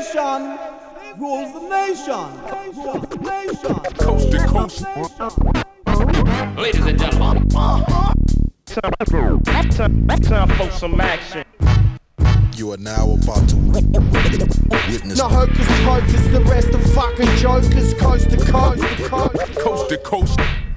nation rules the nation. Rules the nation. Coast to coast. Ladies and gentlemen. Time for some action. You are now about to witness. No hocus pocus, the rest of fucking jokers. Coast to coast, to coast. Coast to coast.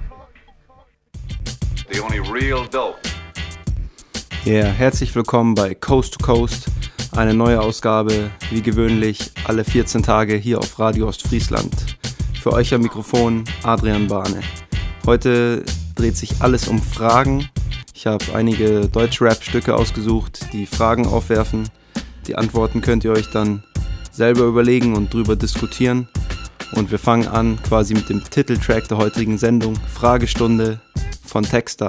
The only real dope. Ja, herzlich willkommen bei Coast to Coast. Eine neue Ausgabe, wie gewöhnlich, alle 14 Tage hier auf Radio Ostfriesland. Für euch am Mikrofon Adrian Bahne. Heute dreht sich alles um Fragen. Ich habe einige Deutsch-Rap-Stücke ausgesucht, die Fragen aufwerfen. Die Antworten könnt ihr euch dann selber überlegen und drüber diskutieren. Und wir fangen an quasi mit dem Titeltrack der heutigen Sendung, Fragestunde von Textar.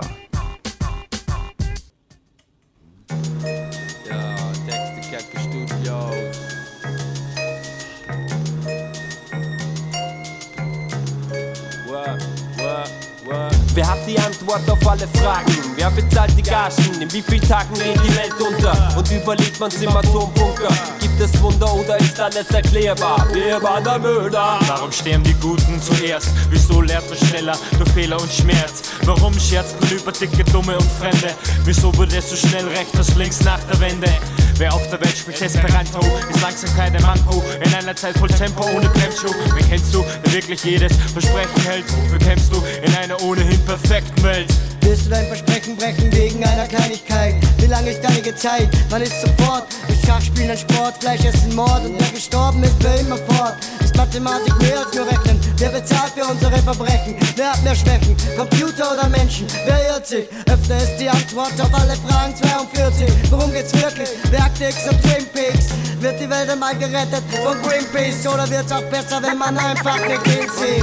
Wer hat die Antwort auf alle Fragen? Wer bezahlt die Gagen? In wie vielen Tagen geht die Welt unter? Und überlebt man's im Atombunker? Gibt es Wunder oder ist alles erklärbar? Wer war der Mörder? Warum sterben die Guten zuerst? Wieso lernt man schneller durch Fehler und Schmerz? Warum scherzt man über Dicke, Dumme und Fremde? Wieso wurde es so schnell rechts, links nach der Wende? Wer auf der Welt spricht Esperanto, ist langsam keine Manko. In einer Zeit voll Tempo, ohne Bremsschuh. Wen kennst du, der wirklich jedes Versprechen hält? Wofür kämpfst du in einer ohnehin perfekten Welt? Willst du dein Versprechen brechen wegen einer Kleinigkeit? Wie lange ist deine Zeit? Wann ist sofort? Ist Schachspielen ein Sport? Fleisch ist ein Mord und wer gestorben ist, für immer fort. Ist Mathematik mehr als nur Rechnen? Wer bezahlt für unsere Verbrechen? Wer hat mehr Schwächen? Computer oder Menschen? Wer irrt sich? Öfter ist die Antwort auf alle Fragen 42. Worum geht's wirklich? Wer Arctics und Twin Peaks? Wird die Welt einmal gerettet von Greenpeace? Oder wird's auch besser, wenn man einfach nicht hinsieht?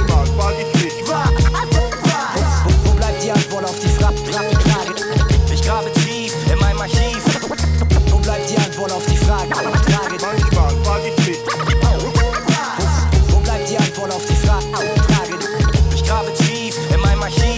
Wo bleibt die Antwort auf die Frage? Ich grabe tief in meinem Archiv. Wo bleibt die Antwort auf die Frage? Manchmal frage ich mich. Wo bleibt die Antwort auf die Frage? Ich grabe tief in meinem Archiv.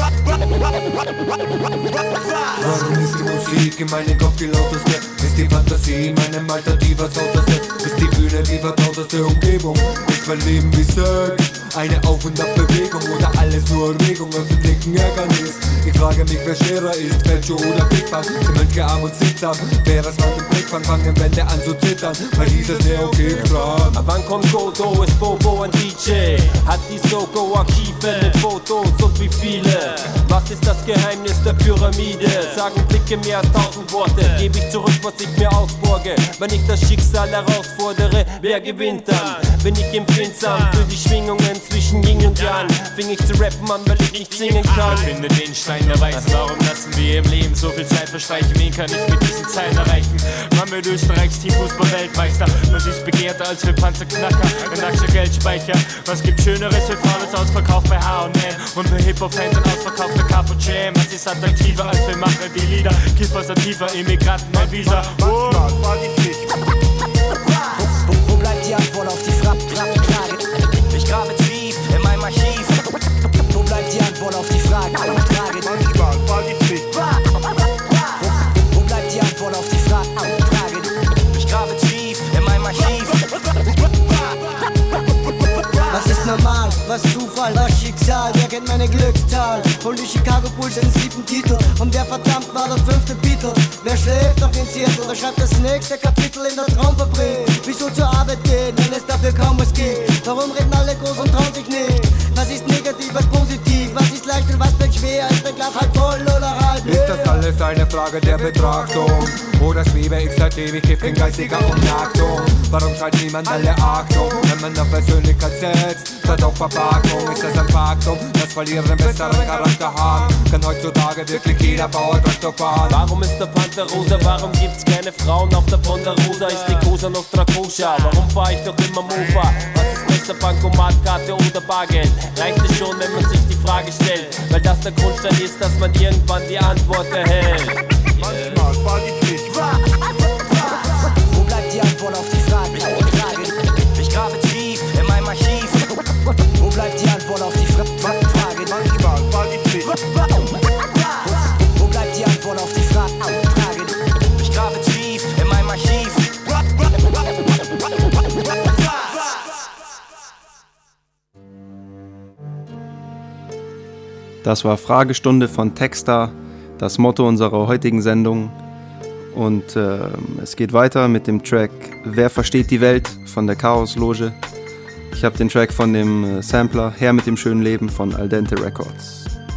Warum ist die Musik in meinem Kopf die lauteste? Ist die Fantasie in meinem Alter die versauteste? Ist die Bühne die vertrauteste Umgebung? Ist mein Leben wie Sex? Eine Auf- und Abbewegung oder alles nur Erregung aus dem dicken Ärgernis? Ich frage mich, wer schwerer ist, Fälscher oder Big Bang? Sind Mönche arm und sittsam? Wer es an dem Blickfang, fangen Wände an zu zittern, weil dieses Neo-Kick dran. Ab wann kommt Godo, ist Bobo ein DJ? Hat die Soko Archive mit Fotos und wie viele? Was ist das Geheimnis der Pyramide? Sagen Blicke mehr als 1000 Worte. Gebe ich zurück, was ich mir ausborge. Wenn ich das Schicksal herausfordere, wer gewinnt dann? Bin ich empfindsam für die Schwingungen zwischen Yin und Yang? Fing ich zu rappen an, weil ich nicht singen kann. Finde den Stein der Weisen, warum lassen wir im Leben so viel Zeit verstreichen? Wen kann ich mit diesen Zeilen erreichen? Man wird Österreichs Teamfußball-Weltmeister. Was ist begehrter als für Panzerknacker? Ein nackter Geldspeicher. Was gibt Schöneres für Frauen als ausverkauft bei H&M? Und für Hip-Hop-Fans ein ausverkaufter Capo Jam. Was ist attraktiver als wir machen die Lieder? Kiffer sativa, Immigranten, ein Visa. Manchmal frage ich mich. Wo bleibt die Antwort auf die Frage? Ich grabe tief in meinem Archiv. Wo bleibt die Antwort auf die Frage? Manchmal frage ich mich. Wo bleibt die Antwort auf die Frage? Ich grabe tief in meinem Archiv. Was ist normal? Was Zufall? Was Schicksal? Wer kennt meine Glückszahl? Hol die Chicago Bulls den 7. Titel. Und wer verdammt war der 5. Beatle? Wer schläft noch in Seattle? Oder schreibt das nächste Kapitel in der Traumfabrik? Wieso zur Arbeit gehen, wenn es dafür kaum was gibt? Warum reden alle groß und trauen sich nicht? Was ist negativ, was positiv? Was ist leicht und was bleibt schwer? Ist ein Glas halb voll oder halb leer? Ist das alles eine Frage der Betrachtung? Oder schwebe ich seit Ewigkeit in geistiger Umnachtung? Warum schreit niemand alle Achtung, wenn man auf Persönlichkeit setzt? Statt auf Verpackung ist das ein Faktum, das Verlieren besseren Charakter haben. Kann heutzutage wirklich jeder Bauer Traktor fahren. Warum ist der Panther rosa? Warum gibt's keine Frauen auf der Ponderosa? Ist die Cosa Nostra koscher? Warum fahr ich doch immer Mofa? Was ist besser, Bankomatkarte oder Bargeld? Reicht es schon, wenn man sich die Frage stellt? Weil das der Grundstein ist, dass man irgendwann die Antwort erhält. Manchmal frage ich mich. Wo bleibt die Antwort auf die Frage? Ich grabe tief in meinem Archiv. Wo bleibt die Antwort auf die Frage? Manchmal frage ich mich. Wo bleibt die Antwort auf die Frage? Ich grabe tief in meinem Archiv. Das war Fragestunde von Textar, das Motto unserer heutigen Sendung. Und es geht weiter mit dem Track Wer versteht die Welt von der Chaos-Loge. Ich habe den Track von dem Sampler Her mit dem schönen Leben von Al Dente Records.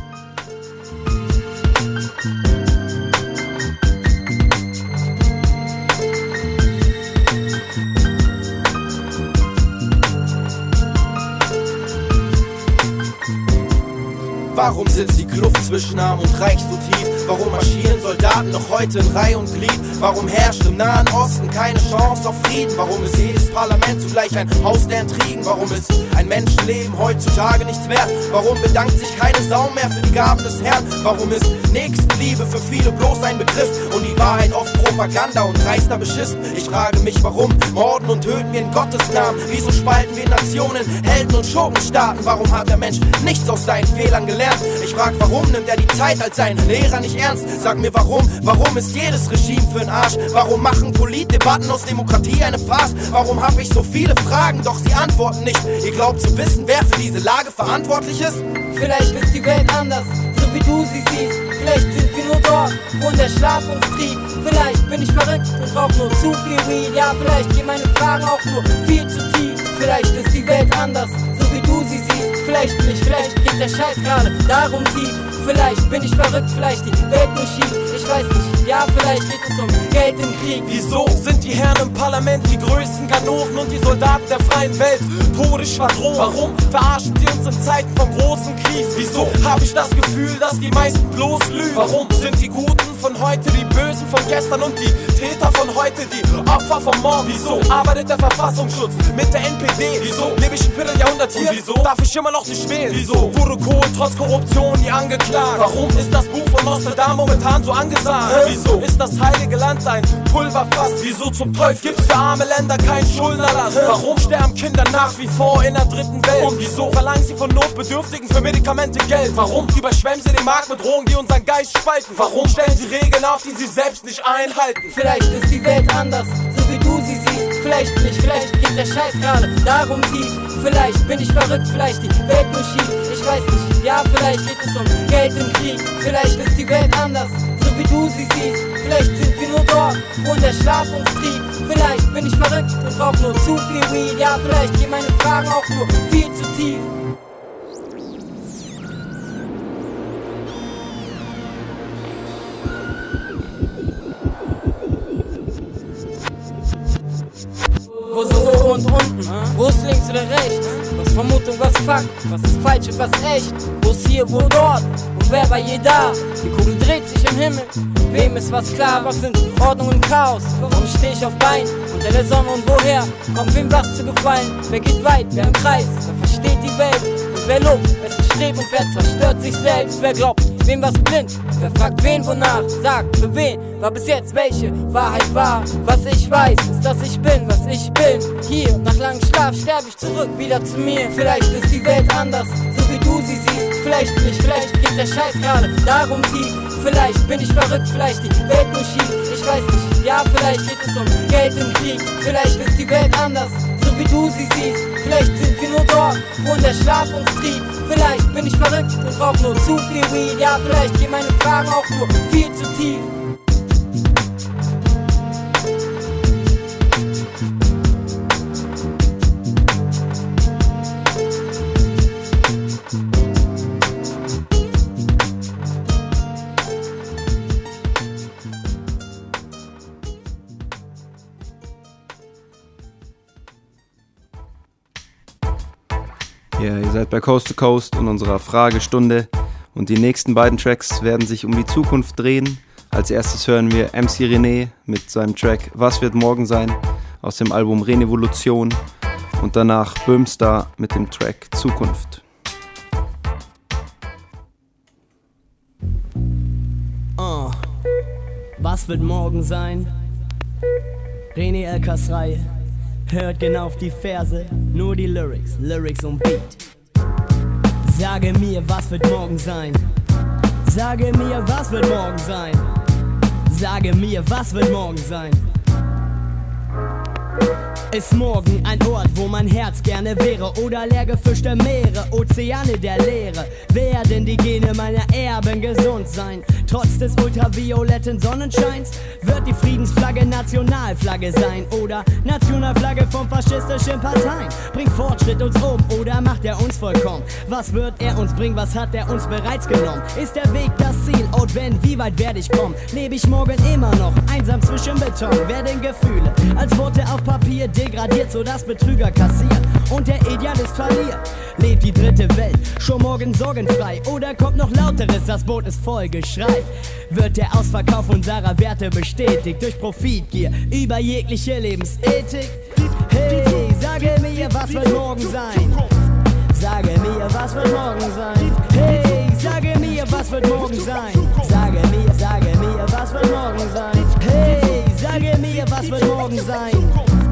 Warum sitzt die Kluft zwischen Arm und Reich so tief? Warum marschieren Soldaten noch heute in Reih und Glied? Warum herrscht im Nahen Osten keine Chance auf Frieden? Warum ist jedes Parlament zugleich ein Haus der Intrigen? Warum ist ein Menschenleben heutzutage nichts wert? Warum bedankt sich keine Sau mehr für die Gaben des Herrn? Warum ist Nächstenliebe für viele bloß ein Begriff und die Wahrheit oft Propaganda und dreister Beschiss? Ich frage mich, warum morden und töten wir in Gottes Namen? Wieso spalten wir Nationen, Helden und Schurkenstaaten? Warum hat der Mensch nichts aus seinen Fehlern gelernt? Ich frag, warum nimmt er die Zeit als seinen Lehrer nicht ernst? Sag mir warum ist jedes Regime für'n Arsch? Warum machen Politdebatten aus Demokratie eine Farce? Warum hab ich so viele Fragen, doch sie antworten nicht? Ihr glaubt zu wissen, wer für diese Lage verantwortlich ist? Vielleicht ist die Welt anders, so wie du sie siehst. Vielleicht sind wir nur dort, wo der Schlaf uns trieb. Vielleicht bin ich verrückt und brauch nur zu viel Weed. Ja, vielleicht gehen meine Fragen auch nur viel zu tief. Vielleicht ist die Welt anders, so wie du sie siehst. Vielleicht nicht, vielleicht geht der Scheiß gerade darum tief. Vielleicht bin ich verrückt, vielleicht die Welt nur schief. Ich weiß nicht, ja, vielleicht geht es um Geld im Krieg. Wieso sind die Herren im Parlament die größten Ganoven und die Soldaten der freien Welt Todesschwadron? Warum verarschen sie uns in Zeiten von großen Krisen? Wieso habe ich das Gefühl, dass die meisten bloß lügen? Warum sind die Guten von heute die Bösen von gestern und die Täter von heute die Opfer von morgen? Wieso arbeitet der Verfassungsschutz mit der NPD? Wieso lebe ich ein Vierteljahrhundert hier? Wieso darf ich immer noch nicht wählen? Wieso wurde Kohl trotz Korruption nie angeklagt? Warum ist das Buch von Nostradamus momentan so angesagt? Wieso ist das heilige Land ein Pulverfass? Wieso zum Teufel gibt's für arme Länder keinen Schuldenerlass? Warum sterben Kinder nach wie vor in der dritten Welt? Und wieso verlangen sie von Notbedürftigen für Medikamente Geld? Warum überschwemmen sie den Markt mit Drogen, die unseren Geist spalten? Warum stellen sie Regeln auf, die sie selbst nicht einhalten? Vielleicht ist die Welt anders, so wie du sie siehst. Vielleicht nicht, vielleicht geht der Scheiß gerade darum tief. Vielleicht bin ich verrückt, vielleicht die Welt nur schief. Ich weiß nicht, ja, vielleicht geht es um Geld im Krieg. Vielleicht ist die Welt anders, so wie du sie siehst. Vielleicht sind wir nur dort, wo der Schlaf uns trieb. Vielleicht bin ich verrückt und brauch nur zu viel Weed. Ja, vielleicht gehen meine Fragen auch nur viel zu tief. Wo ist oben und unten? Wo ist links oder rechts? Was Vermutung, was Fakt? Was ist falsch und was echt? Wo ist hier, wo dort? Und wer war je da? Die Kugel dreht sich im Himmel. Wem ist was klar? Was sind Ordnung und Chaos? Warum steh ich auf Bein unter der Sonne und woher? Kommt wem was zu gefallen? Wer geht weit? Wer im Kreis? Wer versteht die Welt? Und wer lobt? Wessen Streben und wer zerstört sich selbst? Wer glaubt? Wem was blind? Wer fragt wen wonach? Sagt für wen? War bis jetzt welche Wahrheit wahr? Was ich weiß, ist, dass ich bin, was ich bin. Hier, nach langem Schlaf sterbe ich zurück wieder zu mir. Vielleicht ist die Welt anders, so wie du sie siehst. Vielleicht nicht, vielleicht geht der Scheiß gerade darum tief. Vielleicht bin ich verrückt, vielleicht die Welt nur schief. Ich weiß nicht, ja, vielleicht geht es um Geld im Krieg. Vielleicht ist die Welt anders, so wie du sie siehst. Vielleicht sind wir nur dort, wo der Schlaf uns trieb. Vielleicht bin ich verrückt und brauch nur zu viel Weed. Ja, vielleicht gehen meine Fragen auch nur viel zu tief. Ja, ihr seid bei Coast to Coast und unserer Fragestunde und die nächsten beiden Tracks werden sich um die Zukunft drehen. Als erstes hören wir MC René mit seinem Track Was wird morgen sein aus dem Album Renevolution und danach Böhmstar mit dem Track Zukunft. Was wird morgen sein? René Elkas Reihe. Hört genau auf die Verse, nur die Lyrics und Beat. Sage mir, was wird morgen sein? Sage mir, was wird morgen sein? Sage mir, was wird morgen sein? Ist morgen ein Ort, wo mein Herz gerne wäre? Oder leer gefischte Meere, Ozeane der Leere? Werden die Gene meiner Erben gesund sein? Trotz des ultravioletten Sonnenscheins wird die Friedensflagge Nationalflagge sein. Oder Nationalflagge von faschistischen Parteien. Bringt Fortschritt uns um oder macht er uns vollkommen? Was wird er uns bringen, was hat er uns bereits genommen? Ist der Weg das Ziel? Und wenn, wie weit werde ich kommen? Lebe ich morgen immer noch einsam zwischen Beton? Werden Gefühle als Worte auf Papier degradiert, sodass Betrüger kassieren und der Idealist verliert? Lebt die dritte Welt schon morgen sorgenfrei? Oder kommt noch lauteres, das Boot ist voll Geschrei? Wird der Ausverkauf unserer Werte bestätigt durch Profitgier über jegliche Lebensethik? Hey, sage mir, was wird morgen sein? Sage mir, was wird morgen sein? Hey, sage mir, was wird morgen sein? Sage mir, was wird morgen sein? Hey, sage mir, was wird morgen sein?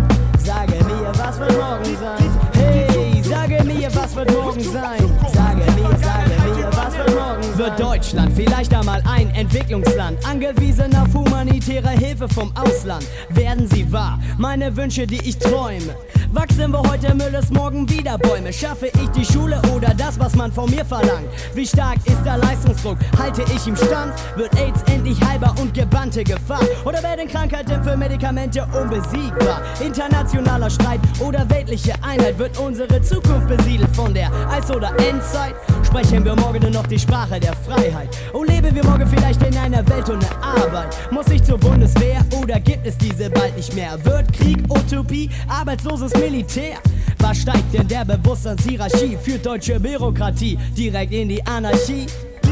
Sage mir, was wird morgen sein? Hey, sage mir, was wird morgen sein? Sage mir, was wird morgen sein? Wird Deutschland vielleicht einmal ein Entwicklungsland, angewiesen auf humanitäre Hilfe vom Ausland? Werden sie wahr, meine Wünsche, die ich träume? Wachsen wir heute Müll, ist morgen wieder Bäume? Schaffe ich die Schule oder das, was man von mir verlangt? Wie stark ist der Leistungsdruck? Halte ich im Stand? Wird AIDS endlich heilbar und gebannte Gefahr? Oder werden Krankheiten für Medikamente unbesiegbar? Internationaler Streit oder weltliche Einheit? Wird unsere Zukunft besiedelt von der Eis- oder Endzeit? Sprechen wir morgen nur noch die Sprache der Freiheit? Und leben wir morgen vielleicht in einer Welt ohne Arbeit? Muss ich zur Bundeswehr oder gibt es diese bald nicht mehr? Wird Krieg Utopie, arbeitsloses Militär? Was steigt denn der Bewusstseinshierarchie? Führt deutsche Bürokratie direkt in die Anarchie?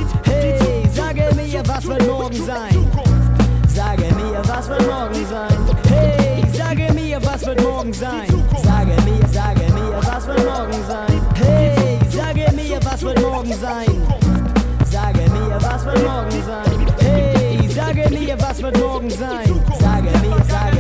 Hey, sage mir, was wird morgen sein? Sage mir, was wird morgen sein? Hey, sage mir, was wird morgen sein? Sage mir, was wird morgen sein? Hey, sage mir, was wird morgen sein? Sage mir, was wird morgen sein? Hey, sage mir, was wird morgen sein? Sage mir,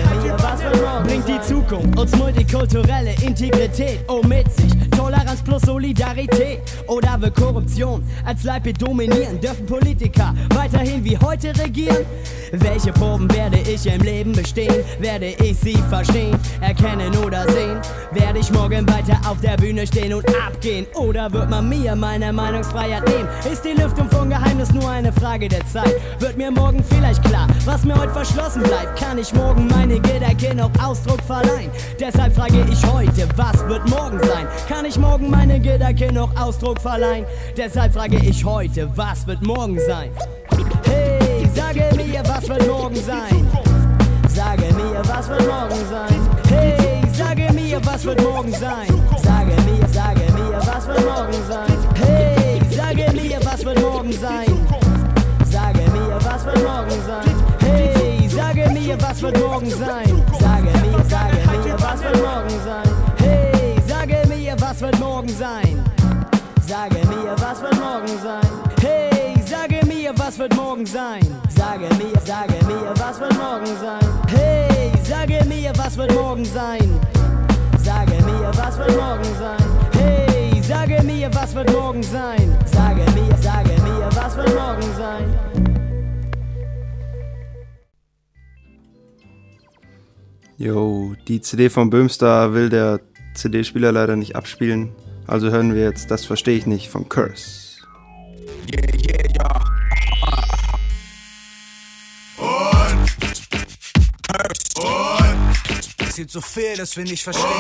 was wird morgen sein? Bringt die Zukunft uns multikulturelle Integrität mit sich? Toleranz plus Solidarität? Oder wird Korruption als Leibe dominieren? Dürfen Politiker weiterhin wie heute regieren? Welche Proben werde ich im Leben bestehen? Werde ich sie verstehen, erkennen oder sehen? Werde ich morgen weiter auf der Bühne stehen und abgehen? Oder wird man mir meine Meinungsfreiheit nehmen? Ist die Lüftung von Geheimnis nur eine Frage der Zeit? Wird mir morgen vielleicht klar, was mir heute verschlossen bleibt? Kann ich morgen meine Gedanken noch Ausdruck verleihen? Deshalb frage ich heute, was wird morgen sein? Kann ich morgen meine Gedanken noch Ausdruck verleihen? Deshalb frage ich heute, was wird morgen sein? Hey, sage mir, was wird morgen sein? Sage mir, was wird morgen sein? Hey, sage mir, was wird morgen sein? Sage mir, was wird morgen sein? Hey, sage mir, was wird morgen sein? Sage mir, was wird morgen sein? Hey, sage mir, was wird morgen sein? Sage mir, was wird morgen sein? Hey, sage mir, was wird morgen sein? Sage mir, was wird morgen sein? Hey, sage mir, was wird morgen sein? Sage mir, was wird morgen sein? Hey, sage mir, was wird morgen sein? Sage mir, was wird morgen sein? Hey, sage mir, was wird morgen sein? Sage mir, was wird morgen sein? Jo, die CD von Böhmstar will der CD-Spieler leider nicht abspielen. Also hören wir jetzt Das verstehe ich nicht von Curse. Yeah. Und es gibt so viel, das wir nicht verstehen.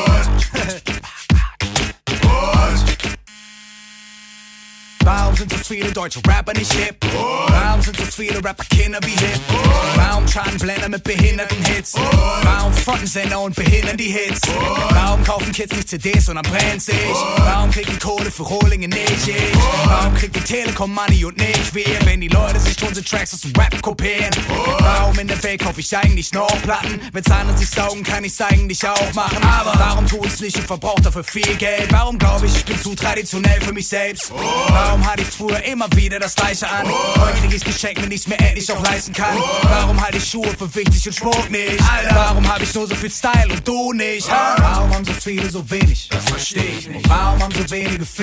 Warum sind so viele deutsche Rapper nicht hip? Warum sind so viele Rapper Kinder wie Hip? Warum schaden Blender mit behinderten Hits? Warum fronten Sender und behindern die Hits? Warum kaufen Kids nicht CDs, sondern brennen sich? Warum kriegt die Kohle für Rohlinge nicht ich? Warum kriegt die Telekom Money und nicht wir? Wenn die Leute sich unsere Tracks aus dem Rap kopieren? Warum in der Welt kaufe ich eigentlich noch Platten? Wenn's andere sich saugen, kann ich's eigentlich auch machen. Aber warum tu ich's nicht und verbrauch dafür viel Geld? Warum glaube ich bin zu traditionell für mich selbst? Warum hatte ich früher immer wieder das Gleiche an? Heute krieg ich's geschenkt, wenn ich's mir endlich auch leisten kann. Warum halte ich Schuhe für wichtig und Schmuck nicht? Alter, warum hab ich nur so viel Style und du nicht? Warum haben so viele so wenig? Das versteh ich nicht. Warum haben so wenige viel? Das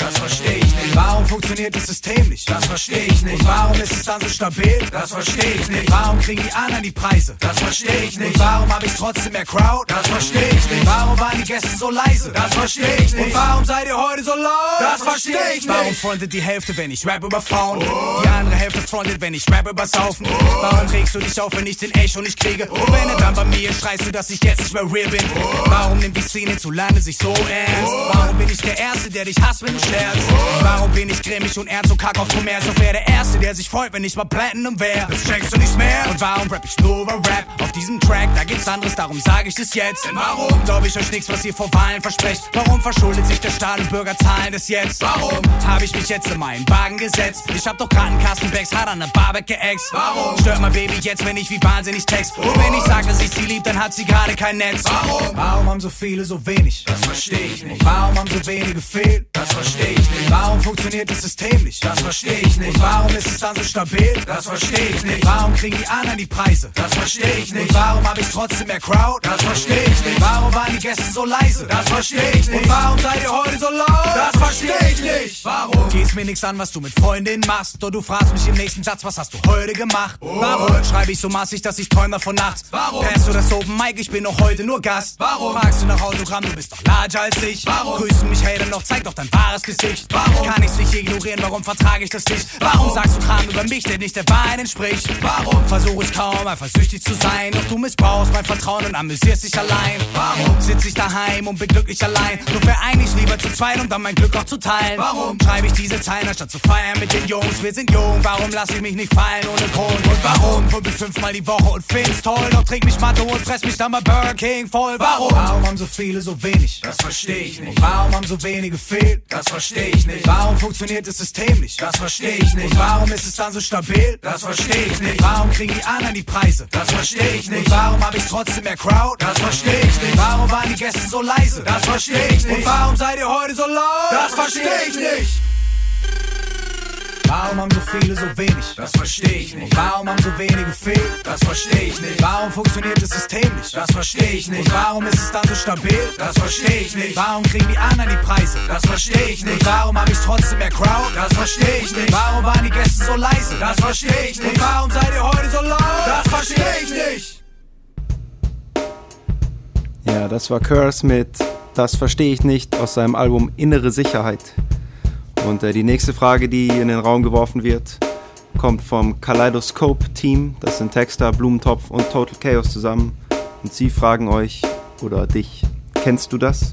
Das versteh ich nicht. Warum funktioniert das System nicht? Das versteh ich nicht. Und warum ist es dann so stabil? Das versteh ich nicht. Warum kriegen die anderen die Preise? Das versteh ich nicht. Und warum hab ich trotzdem mehr Crowd? Das versteh ich nicht. Warum waren die Gäste so leise? Das versteh ich nicht. Und warum seid ihr heute so laut? Das versteh ich nicht. Warum frontet die Hälfte, wenn ich rap über Phone? Die andere Hälfte frontet, wenn ich rap über Saufen. Warum regst du dich auf, wenn ich den Echo nicht kriege? Und wenn du dann bei mir schreist du, dass ich jetzt nicht mehr real bin? Warum nimmt die Szene zu lange sich so ernst? Warum bin ich der Erste, der dich hasst, wenn du sterbst? Warum bin ich grimmig und ernst und kack auf Kommerz? Und wär der Erste, der sich freut, wenn ich mal Platinum wär? Das checkst du nicht mehr. Und warum rap ich nur über Rap? Auf diesem Track, da gibt's anderes, darum sag ich das jetzt. Denn warum glaub ich euch nichts, was ihr vor Wahlen versprecht? Warum verschuldet sich der Staat und Bürger zahlen das jetzt? Warum hab ich mich jetzt in meinen Wagen gesetzt? Ich hab doch grad einen Kasten Bags hart an der Barbeck geäxt. Warum stört mein Baby jetzt, wenn ich wie wahnsinnig text? Und wenn ich sag, dass ich sie lieb, dann hat sie gerade kein Netz. Warum haben so viele so wenig? Das versteh ich nicht. Warum haben so wenige fehlt? Das versteh ich nicht. Warum funktioniert das System nicht? Das versteh ich nicht. Warum ist es dann so stabil? Das versteh ich nicht. Warum kriegen die anderen die Preise? Das versteh ich nicht. Und warum hab ich trotzdem mehr Crowd? Das versteh ich nicht. Warum waren die Gäste so leise? Das versteh ich nicht. Und warum seid ihr heute so laut? Das versteh ich nicht. Warum geht's mir nix an, was du mit Freundinnen machst? Doch du fragst mich im nächsten Satz, was hast du heute gemacht? Warum schreibe ich so massig, dass ich träume von nachts? Warum hast du das Open Mic? Ich bin noch heute nur Gast. Warum fragst du nach Autogramm? Du bist doch larger als ich. Warum grüßen mich Hater noch? Zeig doch dein wahres Gesicht. Warum kann ich's nicht ignorieren? Warum vertrage ich das nicht? Warum sagst du Kram über mich, der nicht der Wahrheit entspricht? Warum versuche ich kaum eifersüchtig zu sein? Doch du missbrauchst mein Vertrauen und amüsierst dich allein. Warum sitz ich daheim und bin glücklich allein? Doch wär eigentlich lieber zu zweit, um dann mein Glück auch zu teilen. Warum schreibe ich diese Zeilen, anstatt zu feiern mit den Jungs? Wir sind jung, warum lass ich mich nicht fallen ohne Grund? Und warum pumpe ich 5-mal die Woche und find's toll? Doch trink mich Mathe und fress mich dann bei Burger King voll. Warum haben so viele so wenig? Das versteh ich nicht. Warum haben so wenige fehlt? Das versteh ich nicht. Warum funktioniert das System nicht? Das versteh ich nicht. Warum ist es dann so stabil? Das versteh ich nicht. Warum kriegen die anderen die Preise? Das versteh ich nicht. Warum hab ich trotzdem mehr Crowd? Das versteh ich nicht. Warum waren die Gäste so leise? Das versteh ich nicht. Und warum seid ihr heute so laut? Das versteh ich nicht. Warum haben so viele so wenig? Das versteh ich nicht. Warum haben so wenige fehlt? Das versteh ich nicht. Warum funktioniert das System nicht? Das versteh ich nicht. Warum ist es dann so stabil? Das versteh ich nicht. Warum kriegen die anderen die Preise? Das versteh ich nicht. Warum hab ich trotzdem mehr Crowd? Das versteh ich nicht. Warum waren die Gäste so leise? Das versteh ich nicht. Und warum seid ihr heute so laut? Das versteh ich nicht. Ja, das war Curse mit Das verstehe ich nicht aus seinem Album Innere Sicherheit. Und die nächste Frage, die in den Raum geworfen wird, kommt vom Kaleidoscope-Team. Das sind Texter, Blumentopf und Total Chaos zusammen. Und sie fragen euch oder dich, kennst du das?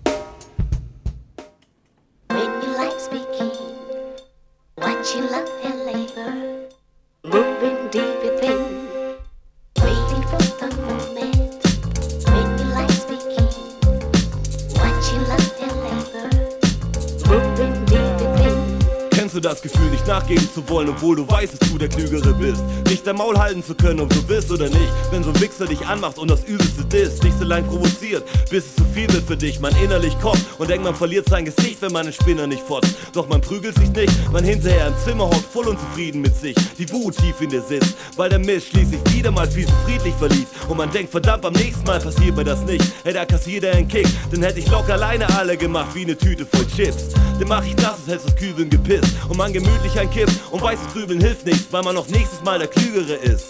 Das Gefühl, nicht nachgeben zu wollen, obwohl du weißt, dass du der Klügere bist. Nicht dein Maul halten zu können, ob du bist oder nicht. Wenn so ein Wichser dich anmacht und das Übelste disst, dich so lang provoziert, bis es zu viel wird für dich. Man innerlich kocht und denkt, man verliert sein Gesicht, wenn man einen Spinner nicht fotzt. Doch man prügelt sich nicht, man hinterher im Zimmer hockt, voll unzufrieden mit sich. Die Wut tief in dir sitzt, weil der Mist schließlich wieder mal viel zu friedlich verlief. Und man denkt, verdammt, beim nächsten Mal passiert mir das nicht. Hey, da kassiert er einen Kick, dann hätte ich locker alleine alle gemacht, wie eine Tüte voll Chips. Dann mach ich das, als hättest du das Kübeln gepisst. Und man gemütlich ein Kipp und weiß, das Grübeln hilft nichts, weil man noch nächstes Mal der Klügere ist.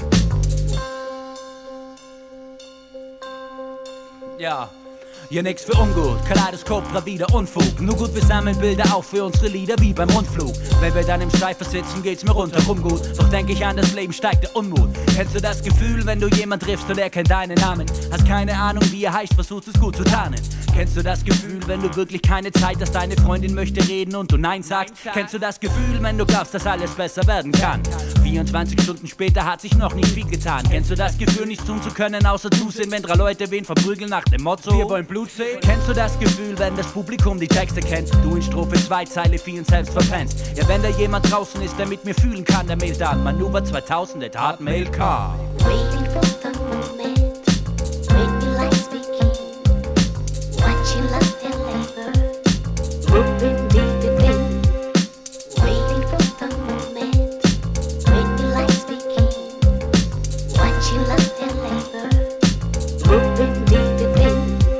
Ja. Hier nix für ungut, Kaleidoskop, Bravida, Unfug. Nur gut, wir sammeln Bilder auch für unsere Lieder wie beim Rundflug. Wenn wir dann im Streifer sitzen, geht's mir rundherum gut. Doch denk ich an das Leben, steigt der Unmut. Kennst du das Gefühl, wenn du jemand triffst und er kennt deinen Namen? Hast keine Ahnung, wie er heißt, versuchst es gut zu tarnen. Kennst du das Gefühl, wenn du wirklich keine Zeit hast, deine Freundin möchte reden und du Nein sagst? Kennst du das Gefühl, wenn du glaubst, dass alles besser werden kann? 24 Stunden später hat sich noch nicht viel getan. Kennst du das Gefühl, nichts tun zu können, außer zusehen, wenn 3 Leute wen verprügeln nach dem Motto: wir wollen Blut sehen? Kennst du das Gefühl, wenn das Publikum die Texte kennt, du in Strophe 2 Zeile 4 selbst verpennst? Ja, wenn da jemand draußen ist, der mit mir fühlen kann, der mailt an Manöver 2000@hotmail.com. Waiting for the moment when your lights begin, watching love and labor, moving deep within. Waiting for the moment when your lights begin, watching love and labor, moving deep within.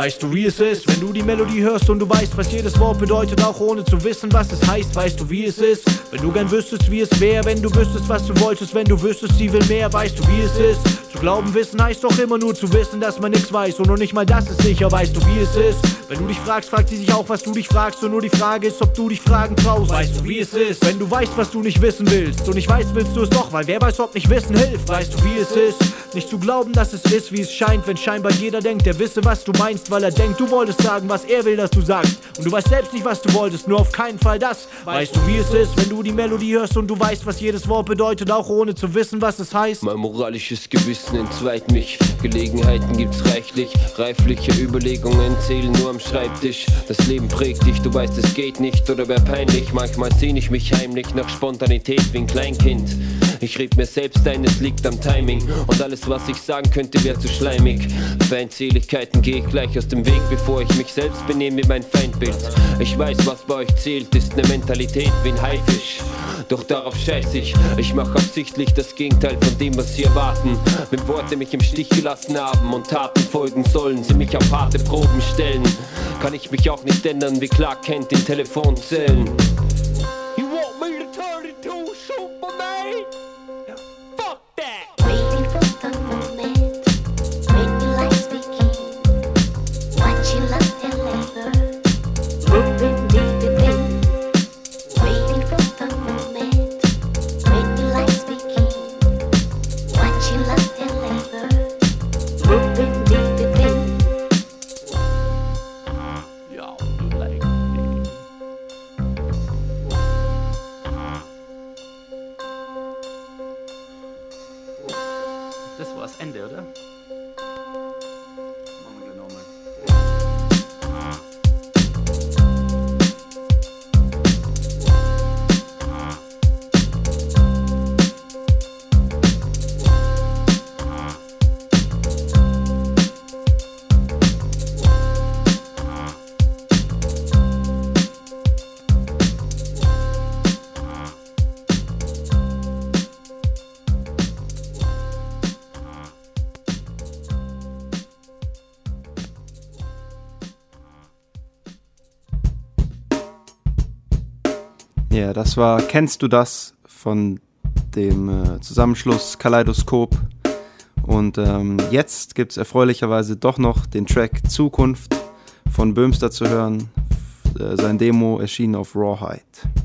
Weißt du, wie es ist, wenn du die Melodie hörst und du weißt, was jedes Wort bedeutet, auch ohne zu wissen, was es heißt. Weißt du, wie es ist, wenn du gern wüsstest, wie es wäre, wenn du wüsstest, was du wolltest, wenn du wüsstest, sie will mehr. Weißt du, wie es ist, zu glauben, wissen heißt doch immer nur zu wissen, dass man nichts weiß und noch nicht mal das ist sicher. Weißt du, wie es ist, wenn du dich fragst, fragt sie sich auch, was du dich fragst und nur die Frage ist, ob du dich fragen traust. Weißt du, wie es ist, wenn du weißt, was du nicht wissen willst und nicht weißt, willst du es doch, weil wer weiß, ob nicht Wissen hilft. Weißt du, wie es ist, nicht zu glauben, dass es ist, wie es scheint, wenn scheinbar jeder denkt, der wisse, was du meinst, weil er denkt, du wolltest sagen, was er will, dass du sagst und du weißt selbst nicht, was du wolltest, nur auf keinen Fall das. Weißt du, wie es ist, wenn du die Melodie hörst und du weißt, was jedes Wort bedeutet, auch ohne zu wissen, was es heißt. Mein moralisches Gewissen entzweit mich, Gelegenheiten gibt's reichlich, reifliche Überlegungen zählen nur am Schreibtisch. Das Leben prägt dich, du weißt, es geht nicht oder wär peinlich. Manchmal sehne ich mich heimlich nach Spontanität wie ein Kleinkind. Ich red mir selbst ein, es liegt am Timing und alles, was ich sagen könnte, wär zu schleimig. Feindseligkeiten geh ich gleich aus dem Weg, bevor ich mich selbst benehme wie mein Feindbild. Ich weiß, was bei euch zählt, ist ne Mentalität wie ein Haifisch. Doch darauf scheiß ich mach absichtlich das Gegenteil von dem, was sie erwarten. Wenn Worte mich im Stich gelassen haben und Taten folgen sollen, sie mich auf harte Proben stellen, kann ich mich auch nicht ändern wie Clark Kent in Telefonzellen. You want me to turn into Superman? Fuck that! Waiting for the moment when your lights begin, watching love and labor, moving deep within. Waiting for the moment when your lights begin, watching love and labor, moving deep within. Ja, du like Das war das Ende, oder? Machen wir gleich nochmal. Ja, das war Kennst du das von dem Zusammenschluss Kaleidoskop. Und jetzt gibt es erfreulicherweise doch noch den Track Zukunft von Böhmster zu hören. Sein Demo erschien auf Rawhide.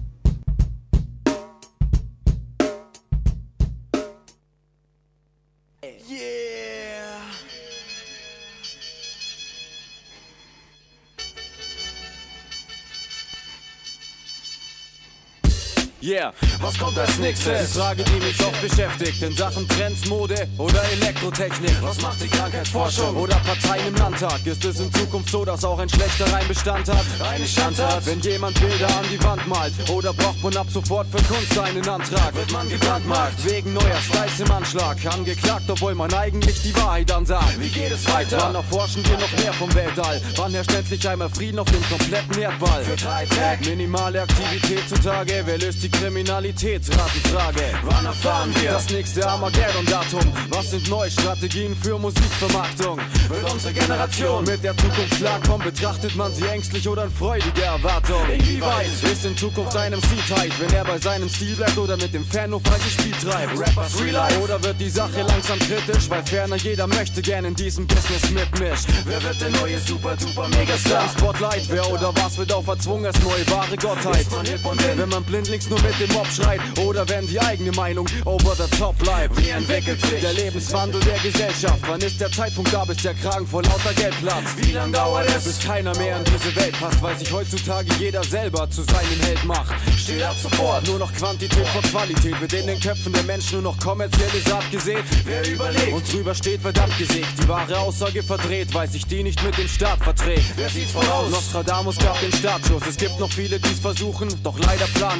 Yeah, was kommt als nächstes? Die Frage, die mich oft beschäftigt, in Sachen Trends, Mode oder Elektrotechnik. Was macht die Krankheitsforschung? Oder Parteien im Landtag? Ist es in Zukunft so, dass auch ein schlechter Bestand hat? Eine Schandtat? Wenn jemand Bilder an die Wand malt, oder braucht man ab sofort für Kunst einen Antrag? Wird man gebrandmarkt? Wegen neuer Styles im Anschlag. Angeklagt, obwohl man eigentlich die Wahrheit ansagt. Wie geht es weiter? Wann erforschen wir noch mehr vom Weltall? Wann herrscht endlich einmal Frieden auf dem kompletten Erdball? Für Hightech? Minimale Aktivität zutage, wer löst die Kriminalitätsratenfrage? Wann erfahren wir das nächste Armageddon-Datum? Was sind neue Strategien für Musikvermarktung? Wird unsere Generation mit der Zukunft klarkommen? Betrachtet man sie ängstlich oder in freudiger Erwartung? Inwieweit ist in Zukunft einem C-Tight, wenn er bei seinem Stil bleibt oder mit dem Fan nur freies Spiel treibt? Rappers Real Life? Oder wird die Sache langsam kritisch, weil ferner jeder möchte gern in diesem Business mitmischen? Wer wird der neue Super-Duper-Megastar? Spotlight, wer oder was wird auch erzwungen als neue wahre Gottheit? Wenn man blindlings nur mit dem Mob schreit, oder wenn die eigene Meinung over the top bleibt? Wie entwickelt sich der Lebenswandel der Gesellschaft? Wann ist der Zeitpunkt da, bis der Kragen vor lauter Geld platzt? Wie lang dauert es, bis keiner mehr in diese Welt passt? Weil sich heutzutage jeder selber zu seinem Held macht. Steht ab sofort nur noch Quantität vor Qualität, wird in den Köpfen der Menschen nur noch kommerzielle Saat gesät. Wer überlegt und drüber steht, wird abgesägt. Die wahre Aussage verdreht, weil sich die nicht mit dem Staat verträgt. Wer sieht's voraus? Nostradamus gab den Startschuss. Es gibt noch viele, die's versuchen, doch leider planlos.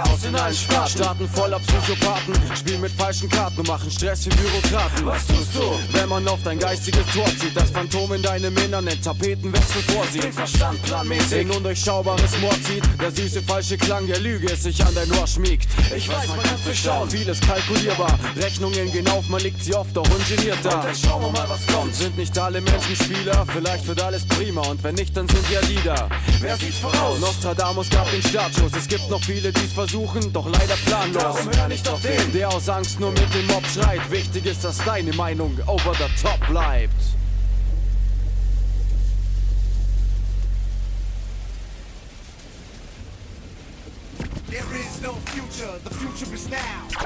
Chaos in allen Sparten. Staaten voller Psychopathen, spielen mit falschen Karten und machen Stress für Bürokraten. Was tust du, wenn man auf dein geistiges Tor zieht? Das Phantom in deinem Innern den Tapetenwechsel vorsieht. Den Verstand planmäßig in undurchschaubares Moor zieht. Der süße falsche Klang der Lüge es sich an dein Ohr schmiegt. Ich weiß, man kann's durchschauen, vieles kalkulierbar. Rechnungen gehen auf, man legt sie oft auch ungeniert da. Und dann schauen wir mal, was kommt. Sind nicht alle Menschen Spieler? Vielleicht wird alles prima und wenn nicht, dann sind ja die da. Wer sieht's voraus? Nostradamus gab den Startschuss. Es gibt noch viele, die's versuchen, doch leider planlos. Darum hör nicht auf den, der aus Angst nur mit dem Mob schreit. Wichtig ist, dass deine Meinung over the top bleibt. There is no future, the future is now.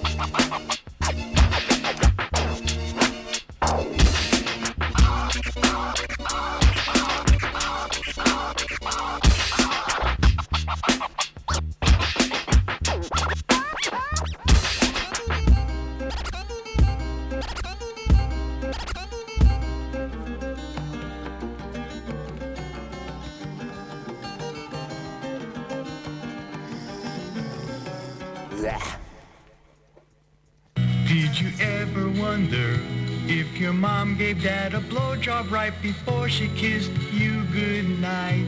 Did you ever wonder if your mom gave dad a blowjob right before she kissed you goodnight?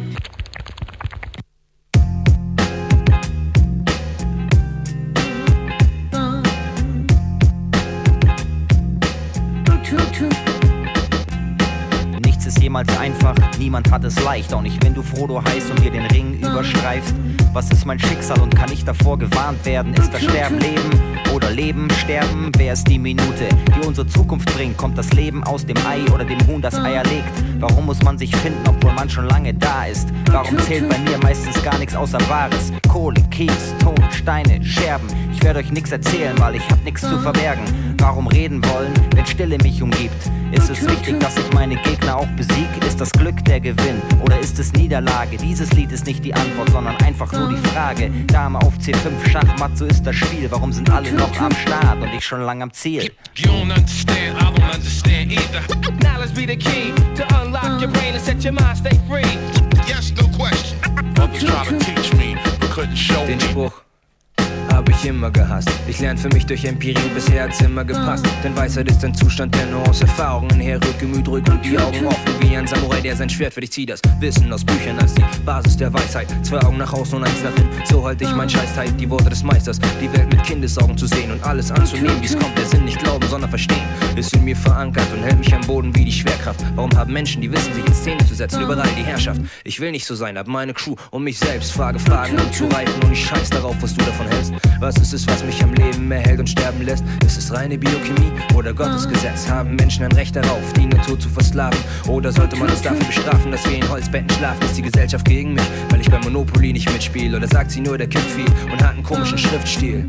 Nichts ist jemals einfach, niemand hat es leicht. Auch nicht, wenn du Frodo heißt und dir den Ring überstreifst. Was ist mein Schicksal und kann ich davor gewarnt werden? Ist das Sterben Leben oder Leben Sterben? Wer ist die Minute, die unsere Zukunft bringt? Kommt das Leben aus dem Ei oder dem Huhn, das Eier legt? Warum muss man sich finden, obwohl man schon lange da ist? Warum zählt bei mir meistens gar nichts außer Wahres? Kohle, Kies, Ton, Steine, Scherben. Ich werde euch nichts erzählen, weil ich hab nichts zu verbergen. Warum reden wollen, wenn Stille mich umgibt? Ist es wichtig, dass ich meine Gegner auch besieg? Ist das Glück der Gewinn oder ist es Niederlage? Dieses Lied ist nicht die Antwort, sondern einfach nur die Frage. Dame auf C5, Schachmatt, so ist das Spiel. Warum sind alle noch am Start und ich schon lang am Ziel? You don't understand, I don't understand either. Knowledge be the key to unlock your brain and set your mind stay free. Yes, no question. Others try to teach me, but couldn't show me. Den Spruch hab ich immer gehasst. Ich lerne für mich durch Empirie, bisher hat's immer gepasst. Denn Weisheit ist ein Zustand, der nur aus Erfahrungen herrührt. Gemüt ruhig und die Augen offen, wie ein Samurai, der sein Schwert für dich zieht. Das Wissen aus Büchern als die Basis der Weisheit. 2 Augen nach außen und 1 nach innen, so halte ich mein Scheißheit. Die Worte des Meisters, die Welt mit Kindesaugen zu sehen und alles anzunehmen, wie's kommt. Der Sinn nicht glauben, sondern verstehen, ist in mir verankert und hält mich am Boden wie die Schwerkraft. Warum haben Menschen, die wissen, sich in Szene zu setzen, überall die Herrschaft? Ich will nicht so sein, hab meine Crew und mich selbst. Frage Fragen, um zu reifen und ich scheiß darauf, was du davon hältst. Was ist es, was mich am Leben erhält und sterben lässt? Ist es reine Biochemie oder Gottes Gesetz? Haben Menschen ein Recht darauf, die Natur zu versklaven? Oder sollte man uns dafür bestrafen, dass wir in Holzbetten schlafen? Ist die Gesellschaft gegen mich, weil ich bei Monopoly nicht mitspiele? Oder sagt sie nur, der kifft viel und hat einen komischen Schriftstil?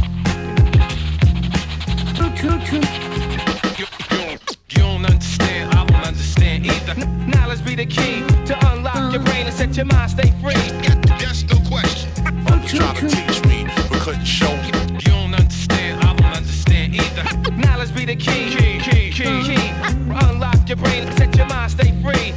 You don't understand, I don't understand either. Knowledge be the key to unlock your brain and set your mind stay free. Yes, no question. Others try to teach me, but couldn't show me. You don't understand, I don't understand either. Knowledge be the key. Unlock your brain and set your mind stay free.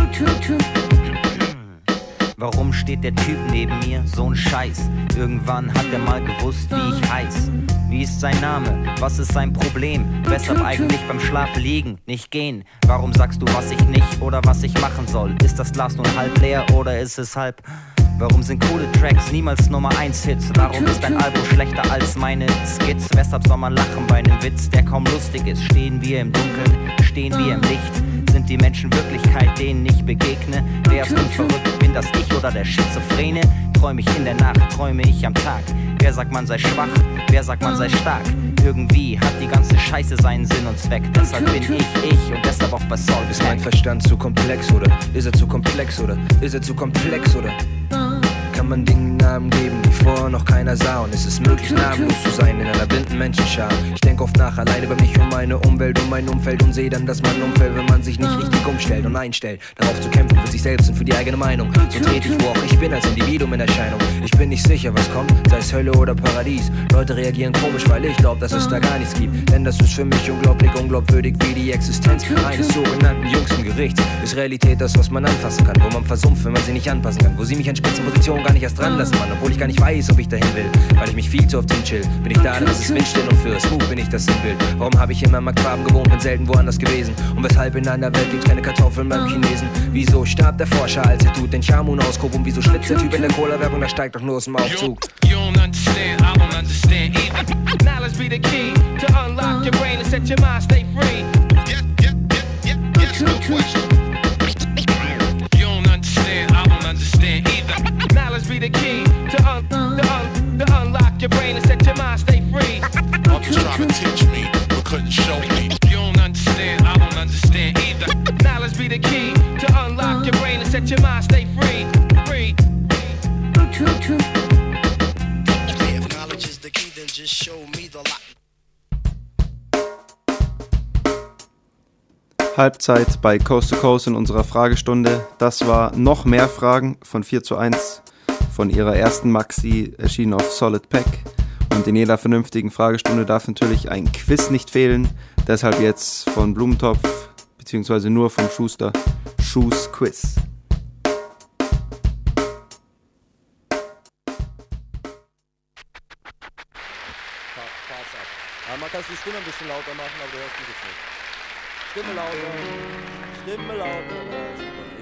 Warum steht der Typ neben mir? So ein Scheiß. Irgendwann hat er mal gewusst, wie ich heiß. Wie ist sein Name? Was ist sein Problem? Weshalb eigentlich beim Schlafen liegen, nicht gehen? Warum sagst du, was ich nicht oder was ich machen soll? Ist das Glas nur halb leer oder ist es halb? Warum sind coole Tracks niemals Nummer 1 Hits? Warum ist dein Album schlechter als meine Skits? Weshalb soll man lachen bei einem Witz, der kaum lustig ist? Stehen wir im Dunkeln, stehen wir im Licht? Sind die Menschen Wirklichkeit, denen ich begegne? Wer ist nun verrückt? Bin das ich oder der Schizophrene? Träume ich in der Nacht, träume ich am Tag? Wer sagt man sei schwach? Wer sagt man sei stark? Irgendwie hat die ganze Scheiße seinen Sinn und Zweck. Deshalb bin ich und deshalb auch bei Soul. Ist mein Verstand zu komplex oder ist er zu komplex oder ist er zu komplex oder? Kann man Dingen Namen geben, die vorher noch keiner sah? Und ist es möglich, namenlos zu sein in einer blinden Menschenschar? Ich denk oft nach, alleine über mich und meine Umwelt und mein Umfeld und seh dann, dass man umfällt, wenn man sich nicht richtig umstellt und einstellt, darauf zu kämpfen für sich selbst und für die eigene Meinung. So trete ich, wo auch ich bin, als Individuum in Erscheinung. Ich bin nicht sicher, was kommt, sei es Hölle oder Paradies. Leute reagieren komisch, weil ich glaub, dass es da gar nichts gibt. Denn das ist für mich unglaublich, unglaubwürdig wie die Existenz eines sogenannten jüngsten Gerichts. Ist Realität das, was man anfassen kann, wo man versumpft, wenn man sie nicht anpassen kann, wo sie mich an Spitzenpositionen gar nicht erst dran lassen, Mann, obwohl ich gar nicht weiß, ob ich dahin will. Weil ich mich viel zu oft hinchill. Bin ich da, dann ist es windstill und für Smooth bin ich das Sinnbild. Warum habe ich immer McFarben gewohnt, bin selten woanders gewesen? Und weshalb in einer Welt gibt's keine Kartoffeln beim Chinesen? Wieso starb der Forscher, als er tut den Chamun ausgrub? Und wieso schwitzt der Typ in der Cola-Werbung, der steigt doch nur aus dem Aufzug? You don't understand, I don't understand either. Knowledge be the key to unlock your brain and set your mind stay free. Yes, no question. You don't understand, I don't understand either. Knowledge be the key to unlock your brain and set your mind stay free. Others trying to teach me, but couldn't show me. You don't understand, I don't understand either. Knowledge be the key to unlock your brain and set your mind stay free. Free. If knowledge is the key, then just show me the light. Halbzeit bei Coast to Coast in unserer Fragestunde. Das war Noch mehr Fragen von 4:1 von ihrer ersten Maxi, erschienen auf Solid Pack. Und in jeder vernünftigen Fragestunde darf natürlich ein Quiz nicht fehlen. Deshalb jetzt von Blumentopf, beziehungsweise nur vom Schuster, Shoes Quiz. Einmal kannst du die Stimme ein bisschen lauter machen, aber du hörst mich jetzt nicht. Stimme lauter. Stimme lauter. Super,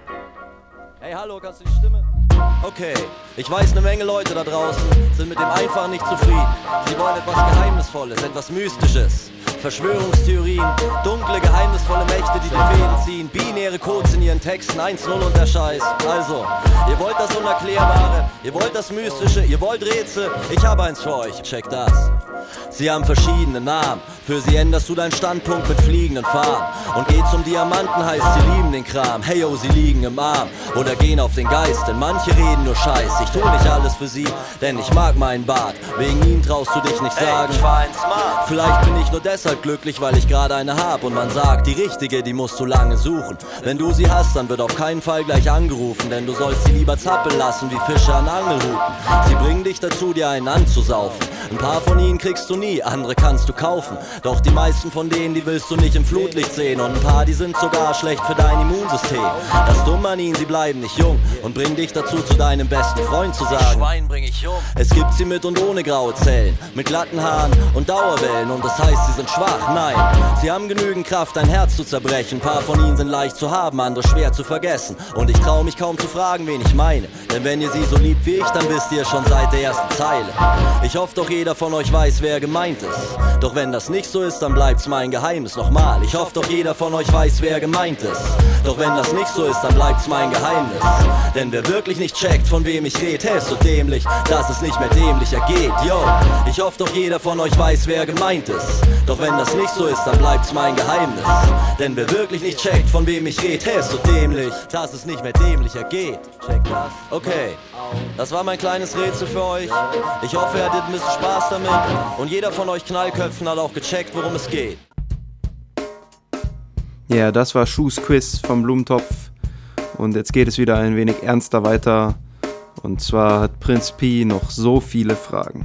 egal. Hey, hallo, kannst du die Stimme? Okay, ich weiß, eine Menge Leute da draußen sind mit dem Einfachen nicht zufrieden. Sie wollen etwas Geheimnisvolles, etwas Mystisches. Verschwörungstheorien, dunkle, geheimnisvolle Mächte, die die Fäden ziehen, binäre Codes in ihren Texten, 1-0 und der Scheiß. Also, ihr wollt das Unerklärbare, ihr wollt das Mystische, ihr wollt Rätsel, ich habe eins für euch, check das. Sie haben verschiedene Namen, für sie änderst du deinen Standpunkt mit fliegenden Fahnen. Und geht's um Diamanten, heißt sie lieben den Kram, hey yo, sie liegen im Arm oder gehen auf den Geist, denn manche reden nur Scheiß. Ich tu nicht alles für sie, denn ich mag meinen Bart, wegen ihm traust du dich nicht sagen, ich war ein Smart. Vielleicht bin ich nur deshalb glücklich, weil ich gerade eine hab und man sagt, die richtige, die musst du lange suchen. Wenn du sie hast, dann wird auf keinen Fall gleich angerufen, denn du sollst sie lieber zappeln lassen wie Fische an Angelruten. Sie bringen dich dazu, dir einen anzusaufen. Ein paar von ihnen kriegst du nie, andere kannst du kaufen. Doch die meisten von denen, die willst du nicht im Flutlicht sehen. Und ein paar, die sind sogar schlecht für dein Immunsystem. Das Dumme an ihnen, sie bleiben nicht jung und bringen dich dazu, zu deinem besten Freund zu sagen, Schwein bring ich um. Es gibt sie mit und ohne graue Zellen, mit glatten Haaren und Dauerwellen. Und das heißt, sie sind schwach, nein. Sie haben genügend Kraft, dein Herz zu zerbrechen. Ein paar von ihnen sind leicht zu haben, andere schwer zu vergessen. Und ich trau mich kaum zu fragen, wen ich meine. Denn wenn ihr sie so liebt wie ich, dann wisst ihr schon seit der ersten Zeile. Ich hoffe doch, jeder von euch weiß, wer gemeint ist. Doch wenn das nicht so ist, dann bleibt's mein Geheimnis. Nochmal, ich hoffe doch, jeder von euch weiß, wer gemeint ist. Doch wenn das nicht so ist, dann bleibt's mein Geheimnis. Denn wer wirklich nicht checkt, von wem ich rede, ist so dämlich, dass es nicht mehr dämlicher geht. Yo, ich hoffe doch, jeder von euch weiß, wer gemeint ist. Doch wenn das nicht so ist, dann bleibt's mein Geheimnis. Denn wer wirklich nicht checkt, von wem ich rede, ist so dämlich, dass es nicht mehr dämlicher geht. Check das. Okay, das war mein kleines Rätsel für euch. Ich hoffe, ihr hattet ein bisschen Spaß damit. Und jeder von euch Knallköpfen hat auch gecheckt, worum es geht. Ja, das war Shoes Quiz vom Blumentopf. Und jetzt geht es wieder ein wenig ernster weiter. Und zwar hat Prinz Pi noch so viele Fragen.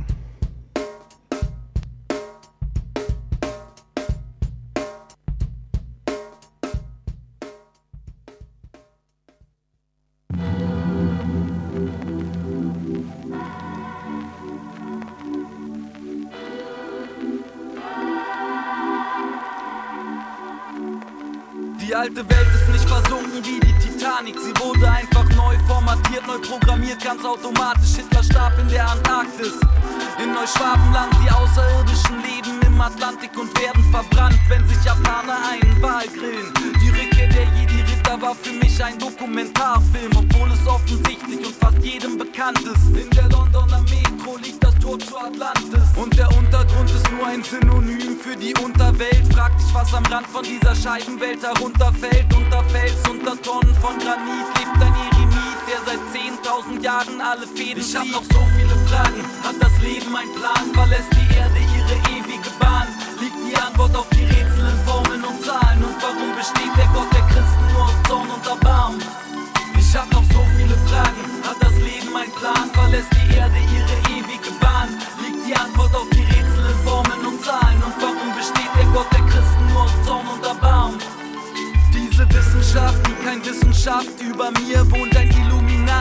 Die alte Welt ist nicht versunken wie die Titanic. Sie wurde einfach neu formatiert, neu programmiert, ganz automatisch. Hitler starb in der Antarktis. In Neuschwabenland, die Außerirdischen leben im Atlantik und werden verbrannt, wenn sich Japaner einen Wal grillen. Die Rückkehr der Jedi-Ritter war für mich ein Dokumentarfilm, obwohl es offensichtlich und fast jedem bekannt ist. In der Londoner Metro liegt das Tor zu Atlantis. Und der Untergrund ist nur ein Synonym für die Unterwelt. Frag dich, was am Rand von dieser Scheibenwelt herunterfällt. Unter Fels, unter Tonnen von Granit lebt ein Eremit, der seit 10.000 Jahren alle Fäden zieht. Ich hab noch so viele Fragen, hat das Leben einen Plan? Verlässt die Erde ihre ewige Bahn? Liegt die Antwort auf die Rätsel in Formeln und Zahlen? Und warum besteht der Gott der Christen nur aus Zorn und Erbarmen? Ich hab noch so viele Fragen, hat das Leben einen Plan? Verlässt die Erde ihre ewige Bahn? Liegt die Antwort auf die Rätsel in Formeln und Zahlen? Und warum besteht der Gott der Christen nur aus Zorn und Erbarmen? Diese Wissenschaft, die kein Wissen schafft, über mir wohnt ein Illuminat,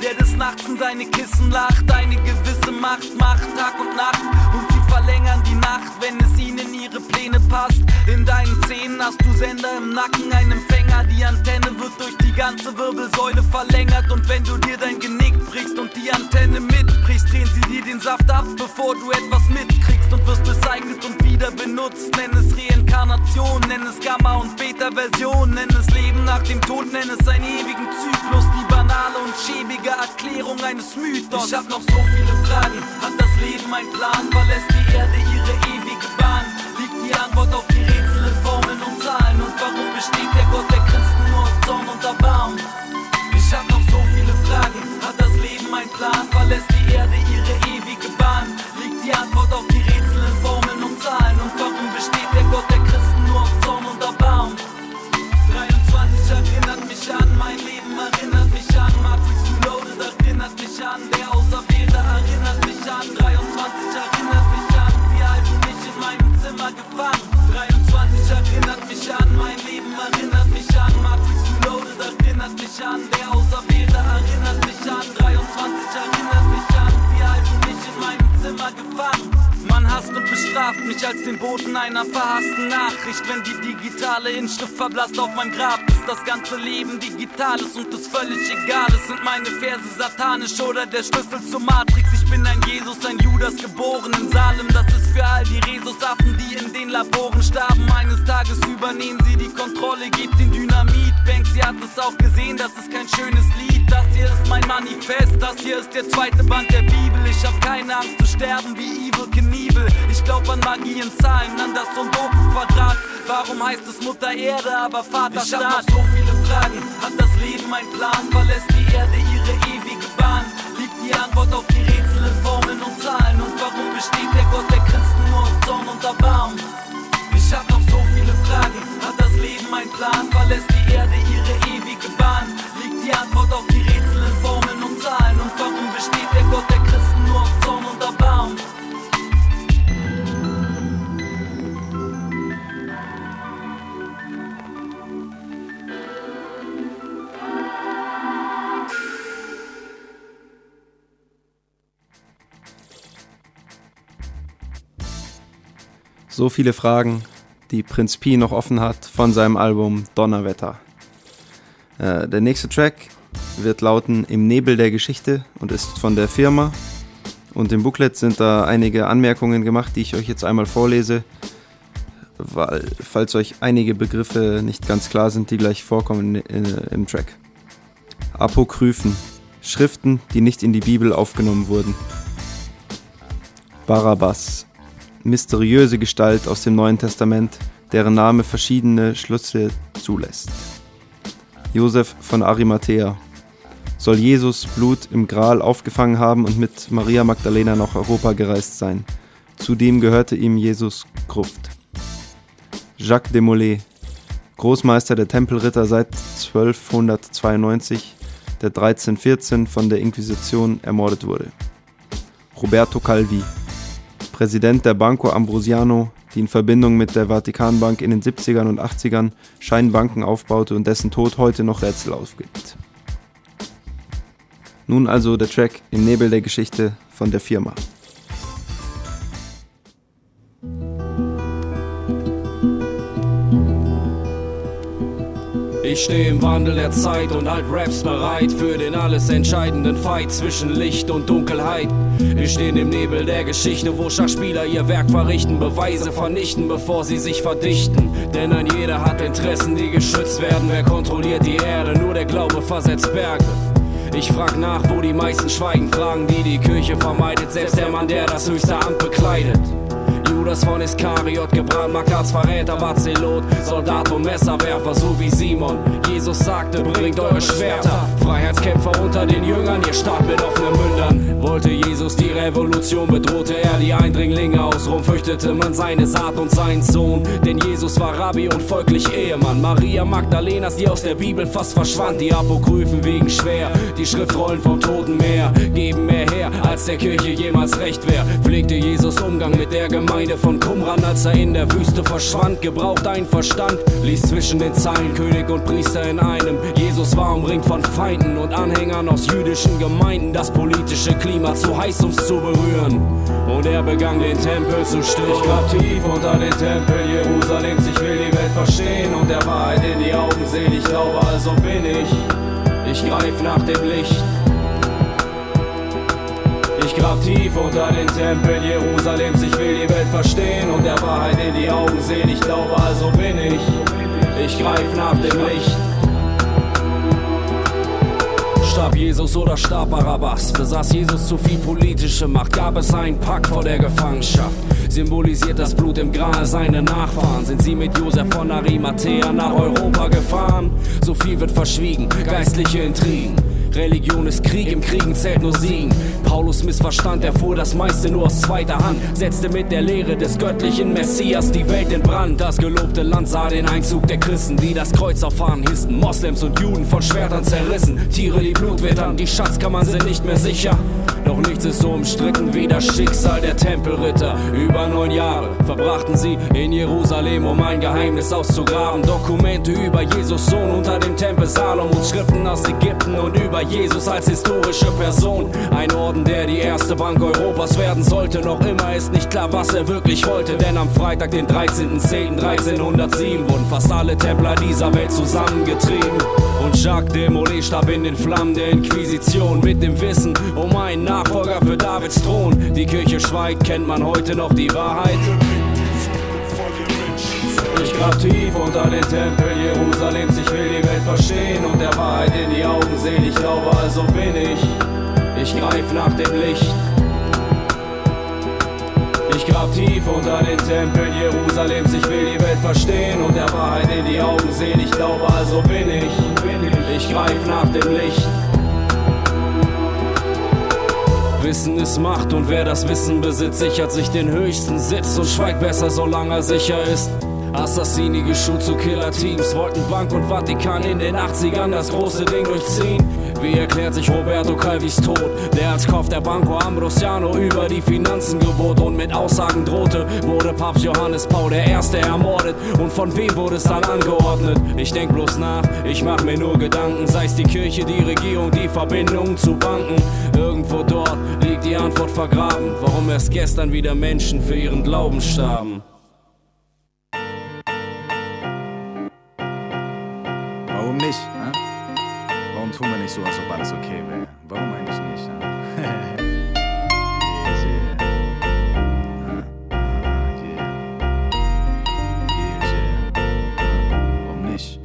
der des Nachts in seine Kissen lacht. Eine gewisse Macht macht Tag und Nacht und sie verlängern die Nacht, wenn es ihnen in ihre Pläne passt. In deinen Zähnen hast du Sender im Nacken, ein Empfänger. Die Antenne wird durch die ganze Wirbelsäule verlängert und wenn du dir dein Genick brichst und die Antenne mitbrichst, drehen sie dir den Saft ab, bevor du etwas mitkriegst und wirst recycelt und wieder benutzt. Nenn es Reinkarnation, nenn es Gamma- und Beta-Version, nenn es Leben nach dem Tod, nenn es einen ewigen Zyklus, die banale und schäbige Erklärung eines Mythos. Ich hab noch so viele Fragen, hat das Leben einen Plan? Verlässt die Erde ihre ewige Bahn? Liegt die Antwort auf die Rätsel in Formeln und Zahlen? Und warum besteht der Gott der Christen nur aus Zorn und Erbarmen? Ich hab noch so viele Fragen, hat das Leben einen Plan? Verlässt die Erde ihre ewige Bahn? Liegt die Antwort auf die Rätsel in Formeln und Zahlen? Und warum besteht der Gott der Christen nur aus Zorn und Erbarmen? 23 erinnert mich an, mein Leben erinnert mich an, Matrix Reloaded erinnert mich an, der Auserwählte erinnert mich an, 23 erinnert mich an, sie halten mich in meinem Zimmer gefangen. 23 erinnert mich an, mein Leben erinnert mich an, Matrix Reloaded erinnert mich an, der Auserwählte erinnert mich an, 23 erinnert mich an, sie halten mich in meinem Zimmer gefangen. Man hasst und bestraft mich als den Boten einer verhassten Nachricht. Wenn die digitale Inschrift verblasst auf meinem Grab, ist das ganze Leben digitales und es völlig egal. Es sind meine Verse satanisch oder der Schlüssel zur Matrix. Ich bin ein Jesus, ein Judas, geboren in Salem. Das ist für all die Rhesusaffen, die in den Laboren starben. Eines Tages übernehmen sie die Kontrolle, gebt den Dynamit. Banksy hat es auch gesehen, das ist kein schönes Lied. Das hier ist mein Manifest, das hier ist der zweite Band der Bibel. Ich hab keine Angst zu sterben wie Evil Knievel. Ich glaub an Magie in Zahlen, an das Sudoku-Quadrat. Warum heißt es Mutter Erde, aber Vater Staat? Ich hab noch so viele Fragen, hat das Leben einen Plan? Verlässt die Erde ihre ewige Bahn? Liegt die Antwort auf die Rätsel in Formeln und Zahlen? Und warum besteht der Gott der Christen nur aus Zorn und Erbarmen? Ich hab noch so viele Fragen, hat das Leben einen Plan? Verlässt die Erde ihre ewige Bahn? Liegt die Antwort auf die Rätsel in Formeln und Zahlen? Und warum besteht der Gott der Christen nur aus Zorn und Erbarmen? So viele Fragen, die Prinz Pi noch offen hat von seinem Album Donnerwetter. Der nächste Track wird lauten Im Nebel der Geschichte und ist von der Firma. Und im Booklet sind da einige Anmerkungen gemacht, die ich euch jetzt einmal vorlese, weil, falls euch einige Begriffe nicht ganz klar sind, die gleich vorkommen im Track. Apokryphen, Schriften, die nicht in die Bibel aufgenommen wurden. Barabbas, mysteriöse Gestalt aus dem Neuen Testament, deren Name verschiedene Schlüsse zulässt. Josef von Arimathea soll Jesus Blut im Gral aufgefangen haben und mit Maria Magdalena nach Europa gereist sein. Zudem gehörte ihm Jesus Gruft. Jacques de Molay, Großmeister der Tempelritter seit 1292, der 1314 von der Inquisition ermordet wurde. Roberto Calvi, Präsident der Banco Ambrosiano, die in Verbindung mit der Vatikanbank in den 70ern und 80ern Scheinbanken aufbaute und dessen Tod heute noch Rätsel aufgibt. Nun also der Track Im Nebel der Geschichte von der Firma. Ich stehe im Wandel der Zeit und halt Raps bereit für den alles entscheidenden Fight zwischen Licht und Dunkelheit. Wir stehen im Nebel der Geschichte, wo Schachspieler ihr Werk verrichten, Beweise vernichten, bevor sie sich verdichten. Denn ein jeder hat Interessen, die geschützt werden. Wer kontrolliert die Erde? Nur der Glaube versetzt Berge. Ich frag nach, wo die meisten schweigen, Fragen, die die Kirche vermeidet. Selbst der Mann, der das höchste Amt bekleidet. Judas von Iskariot, gebrandmarkt als Verräter, war Zelot, Soldat und Messerwerfer, so wie Simon. Jesus sagte, bringt eure Schwerter. Freiheitskämpfer unter den Jüngern, ihr starrt mit offenen Mündern. Wollte Jesus die Revolution, bedrohte er die Eindringlinge. Aus Rom fürchtete man seine Saat und seinen Sohn. Denn Jesus war Rabbi und folglich Ehemann. Maria Magdalenas, die aus der Bibel fast verschwand. Die Apokryphen wiegen schwer, die Schriftrollen vom Toten Meer geben mehr her, als der Kirche jemals recht wär. Pflegte Jesus Umgang mit der Gemeinde von Qumran, als er in der Wüste verschwand. Gebraucht einen Verstand, ließ zwischen den Zeilen König und Priester in einem. Jesus Jesus war umringt von Feinden und Anhängern aus jüdischen Gemeinden. Das politische Klima zu heiß, um's zu berühren. Und er begann den Tempel zu stören. Ich grab tief unter den Tempel Jerusalems. Ich will die Welt verstehen und der Wahrheit in die Augen sehen. Ich glaube, also bin ich. Ich greif nach dem Licht. Ich grab tief unter den Tempeln Jerusalems. Ich will die Welt verstehen und der Wahrheit in die Augen sehen. Ich glaube, also bin ich. Ich greif nach dem Licht. Starb Jesus oder starb Barabbas? Besaß Jesus zu viel politische Macht? Gab es einen Pakt vor der Gefangenschaft? Symbolisiert das Blut im Gral seine Nachfahren? Sind sie mit Josef von Arimathea nach Europa gefahren? So viel wird verschwiegen, geistliche Intrigen. Religion ist Krieg, im Kriegen zählt nur Siegen. Paulus Missverstand erfuhr das meiste nur aus zweiter Hand. Setzte mit der Lehre des göttlichen Messias die Welt in Brand. Das gelobte Land sah den Einzug der Christen, die das Kreuz auf Fahnen hissten. Moslems und Juden von Schwertern zerrissen. Tiere, die Blut wittern, die Schatzkammern sind nicht mehr sicher. Doch nichts ist so umstritten wie das Schicksal der Tempelritter. Über 9 Jahre verbrachten sie in Jerusalem, um ein Geheimnis auszugraben. Dokumente über Jesus Sohn unter dem Tempel Salomons, Schriften aus Ägypten und über Jesus als historische Person. Ein Orden, der die erste Bank Europas werden sollte. Noch immer ist nicht klar, was er wirklich wollte. Denn am Freitag, den 13.10.1307 wurden fast alle Templer dieser Welt zusammengetrieben. Und Jacques de Molay starb in den Flammen der Inquisition mit dem Wissen um einen Nachfolger für Davids Thron. Die Kirche schweigt, kennt man heute noch die Wahrheit? Ich grab tief unter den Tempeln Jerusalems. Ich will die Welt verstehen und der Wahrheit in die Augen sehen. Ich glaube, also bin ich. Ich greif nach dem Licht. Ich grab tief unter den Tempeln Jerusalems. Ich will die Welt verstehen und der Wahrheit in die Augen sehen. Ich glaube, also bin ich. Ich greif nach dem Licht. Wissen ist Macht und wer das Wissen besitzt, sichert sich den höchsten Sitz und schweigt besser, solange er sicher ist. Assassini geschult zu Killerteams, wollten Bank und Vatikan in den 80ern das große Ding durchziehen. Wie erklärt sich Roberto Calvis Tod, der als Kopf der Banco Ambrosiano über die Finanzen gebot und mit Aussagen drohte? Wurde Papst Johannes Paul I. ermordet und von wem wurde es dann angeordnet? Ich denk bloß nach, ich mach mir nur Gedanken, sei's die Kirche, die Regierung, die Verbindung zu Banken. Irgendwo dort liegt die Antwort vergraben, warum erst gestern wieder Menschen für ihren Glauben starben. Warum nicht? Hein? Warum tun wir nicht so, als ob alles okay wäre? Warum eigentlich nicht? Warum nicht?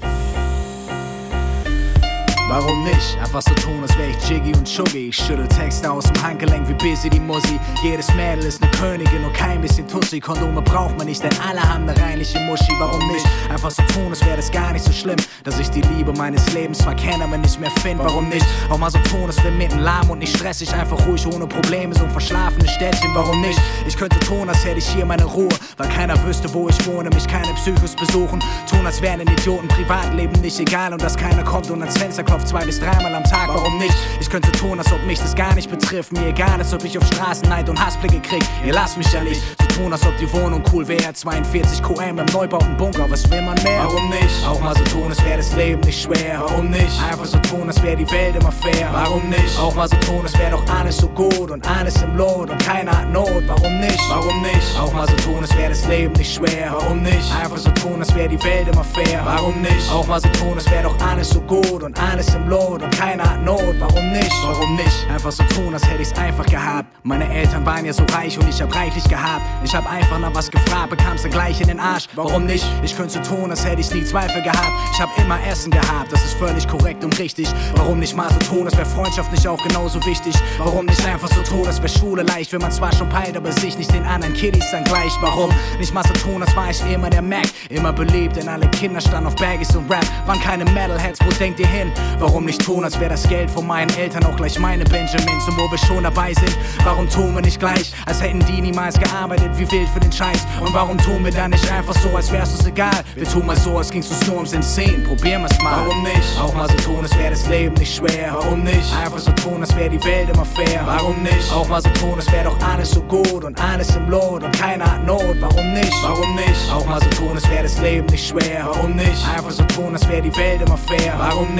Warum nicht? Einfach so tun, als wär ich Jiggy und Chuggy. Ich schüttel Texte aus dem Handgelenk wie Busy die Mussi. Jedes Mädel ist ne Königin und kein bisschen Tussi. Kondome braucht man nicht, denn alle haben ne reinliche Muschi. Warum nicht? Einfach so tun, als wär das gar nicht so schlimm, dass ich die Liebe meines Lebens zwar kenne, aber nicht mehr find. Warum nicht? Auch mal so tun, als wär mitten lahm und nicht stressig. Einfach ruhig, ohne Probleme, so ein verschlafenes Städtchen. Warum nicht? Ich könnte tun, als hätte ich hier meine Ruhe, weil keiner wüsste, wo ich wohne, mich keine Psychos besuchen. Tun, als wären den Idioten Privatleben nicht egal und dass keiner kommt und ans Fenster klopft 2 bis 3 Mal am Tag. Warum nicht? Ich könnte tun, als ob mich das gar nicht betrifft. Mir egal, als ob ich auf Straßen Neid und Hassblicke krieg. Ihr lasst mich ja nicht so tun, als ob die Wohnung cool wäre. 42 QM im neubauten Bunker, was will man mehr? Warum nicht? Auch mal so tun, als wäre das Leben nicht schwer. Warum nicht? Einfach so tun, als wäre die Welt immer fair. Warum nicht? Auch mal so tun, als wäre doch alles so gut und alles im Lot und keiner hat Not. Warum nicht? Warum nicht? Auch mal so tun, als wäre das Leben nicht schwer. Warum nicht? Einfach so tun, als wäre die Welt immer fair. Warum nicht? Auch mal so tun, als wäre doch alles so gut und alles im Lot und keiner hat Not. Warum nicht? Warum nicht? Einfach so tun, als hätte ich's einfach gehabt. Meine Eltern waren ja so reich und ich hab reichlich gehabt. Ich hab einfach nach was gefragt, bekam's dann gleich in den Arsch. Warum nicht? Ich könnte so tun, als hätte ich nie Zweifel gehabt. Ich hab immer Essen gehabt, das ist völlig korrekt und richtig. Warum nicht mal so tun, als wär Freundschaft nicht auch genauso wichtig? Warum nicht einfach so tun, als wär Schule leicht, wenn man zwar schon peilt, aber sich nicht den anderen Kiddies dann gleich? Warum nicht mal so tun, als war ich immer der Mac? Immer beliebt, denn alle Kinder standen auf Baggies und Rap. Waren keine Metalheads, wo denkt ihr hin? Warum nicht tun, als wär das Geld von meinen Eltern auch gleich meine Benjamins? Und wo wir schon dabei sind, warum tun wir nicht gleich, als hätten die niemals gearbeitet wie wild für den Scheiß? Und warum tun wir dann nicht einfach so, als wär's uns egal? Wir tun mal so, als ging's uns nur ums Insane. Probieren wir's mal. Warum nicht? Auch mal so tun, als wär das Leben nicht schwer. Warum nicht? Einfach so tun, als wär die Welt immer fair. Warum nicht? Auch mal so tun, als wär doch alles so gut und alles im Lot und keiner hat Not. Warum nicht? Warum nicht? Auch mal so tun, als wär das Leben nicht schwer. Warum nicht? Einfach so tun, als wär die Welt immer fair. Warum nicht? Auch mal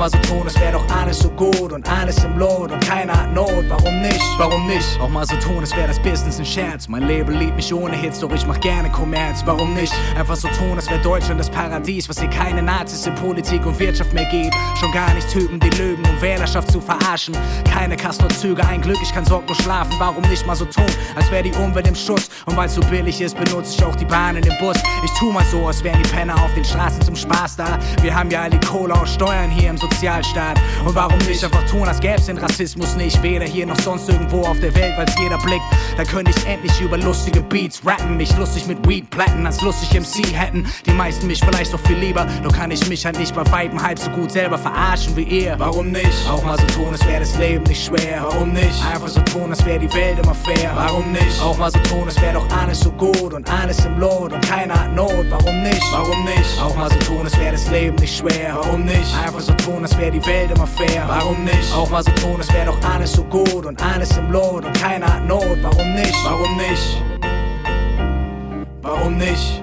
mal so tun, es wär doch alles so gut und alles im Lot und keiner hat Not. Warum nicht? Warum nicht? Auch mal so tun, es wär das Business ein Scherz. Mein Label liebt mich ohne Hits, doch ich mach gerne Kommerz. Warum nicht? Einfach so tun, es wär Deutschland das Paradies, was hier keine Nazis in Politik und Wirtschaft mehr gibt. Schon gar nicht Typen, die lügen, um Wählerschaft zu verarschen. Keine Castor-Züge, ein Glück, ich kann sorglos schlafen. Warum nicht mal so tun, als wär die Umwelt im Schuss? Und weil's so billig ist, benutze ich auch die Bahn in den Bus. Ich tu mal so, als wären die Penner auf den Straßen zum Spaß da. Wir haben ja all die Kohle aus Steuern hier im Sozialstaat. Und warum nicht einfach tun, als gäb's den Rassismus nicht? Weder hier noch sonst irgendwo auf der Welt, weil's jeder blickt. Da könnte ich endlich über lustige Beats rappen. Mich lustig mit Weed platten, als lustig MC hätten. Die meisten mich vielleicht doch viel lieber. Doch kann ich mich halt nicht bei Weitem halb so gut selber verarschen wie ihr. Warum nicht? Auch mal so tun, es wär das Leben nicht schwer. Warum nicht? Einfach so tun, als wär die Welt immer fair. Warum nicht? Auch mal so tun, es wär doch alles so gut und alles im Lot und keiner hat Not. Warum nicht? Warum nicht? Auch mal so tun, es wär das Leben nicht schwer. Warum nicht? Einfach so tun, als wär die Welt immer fair. Warum nicht? Auch mal so tun, es wär doch alles so gut und alles im Lot und keiner hat Not. Warum nicht? Warum nicht? Warum nicht?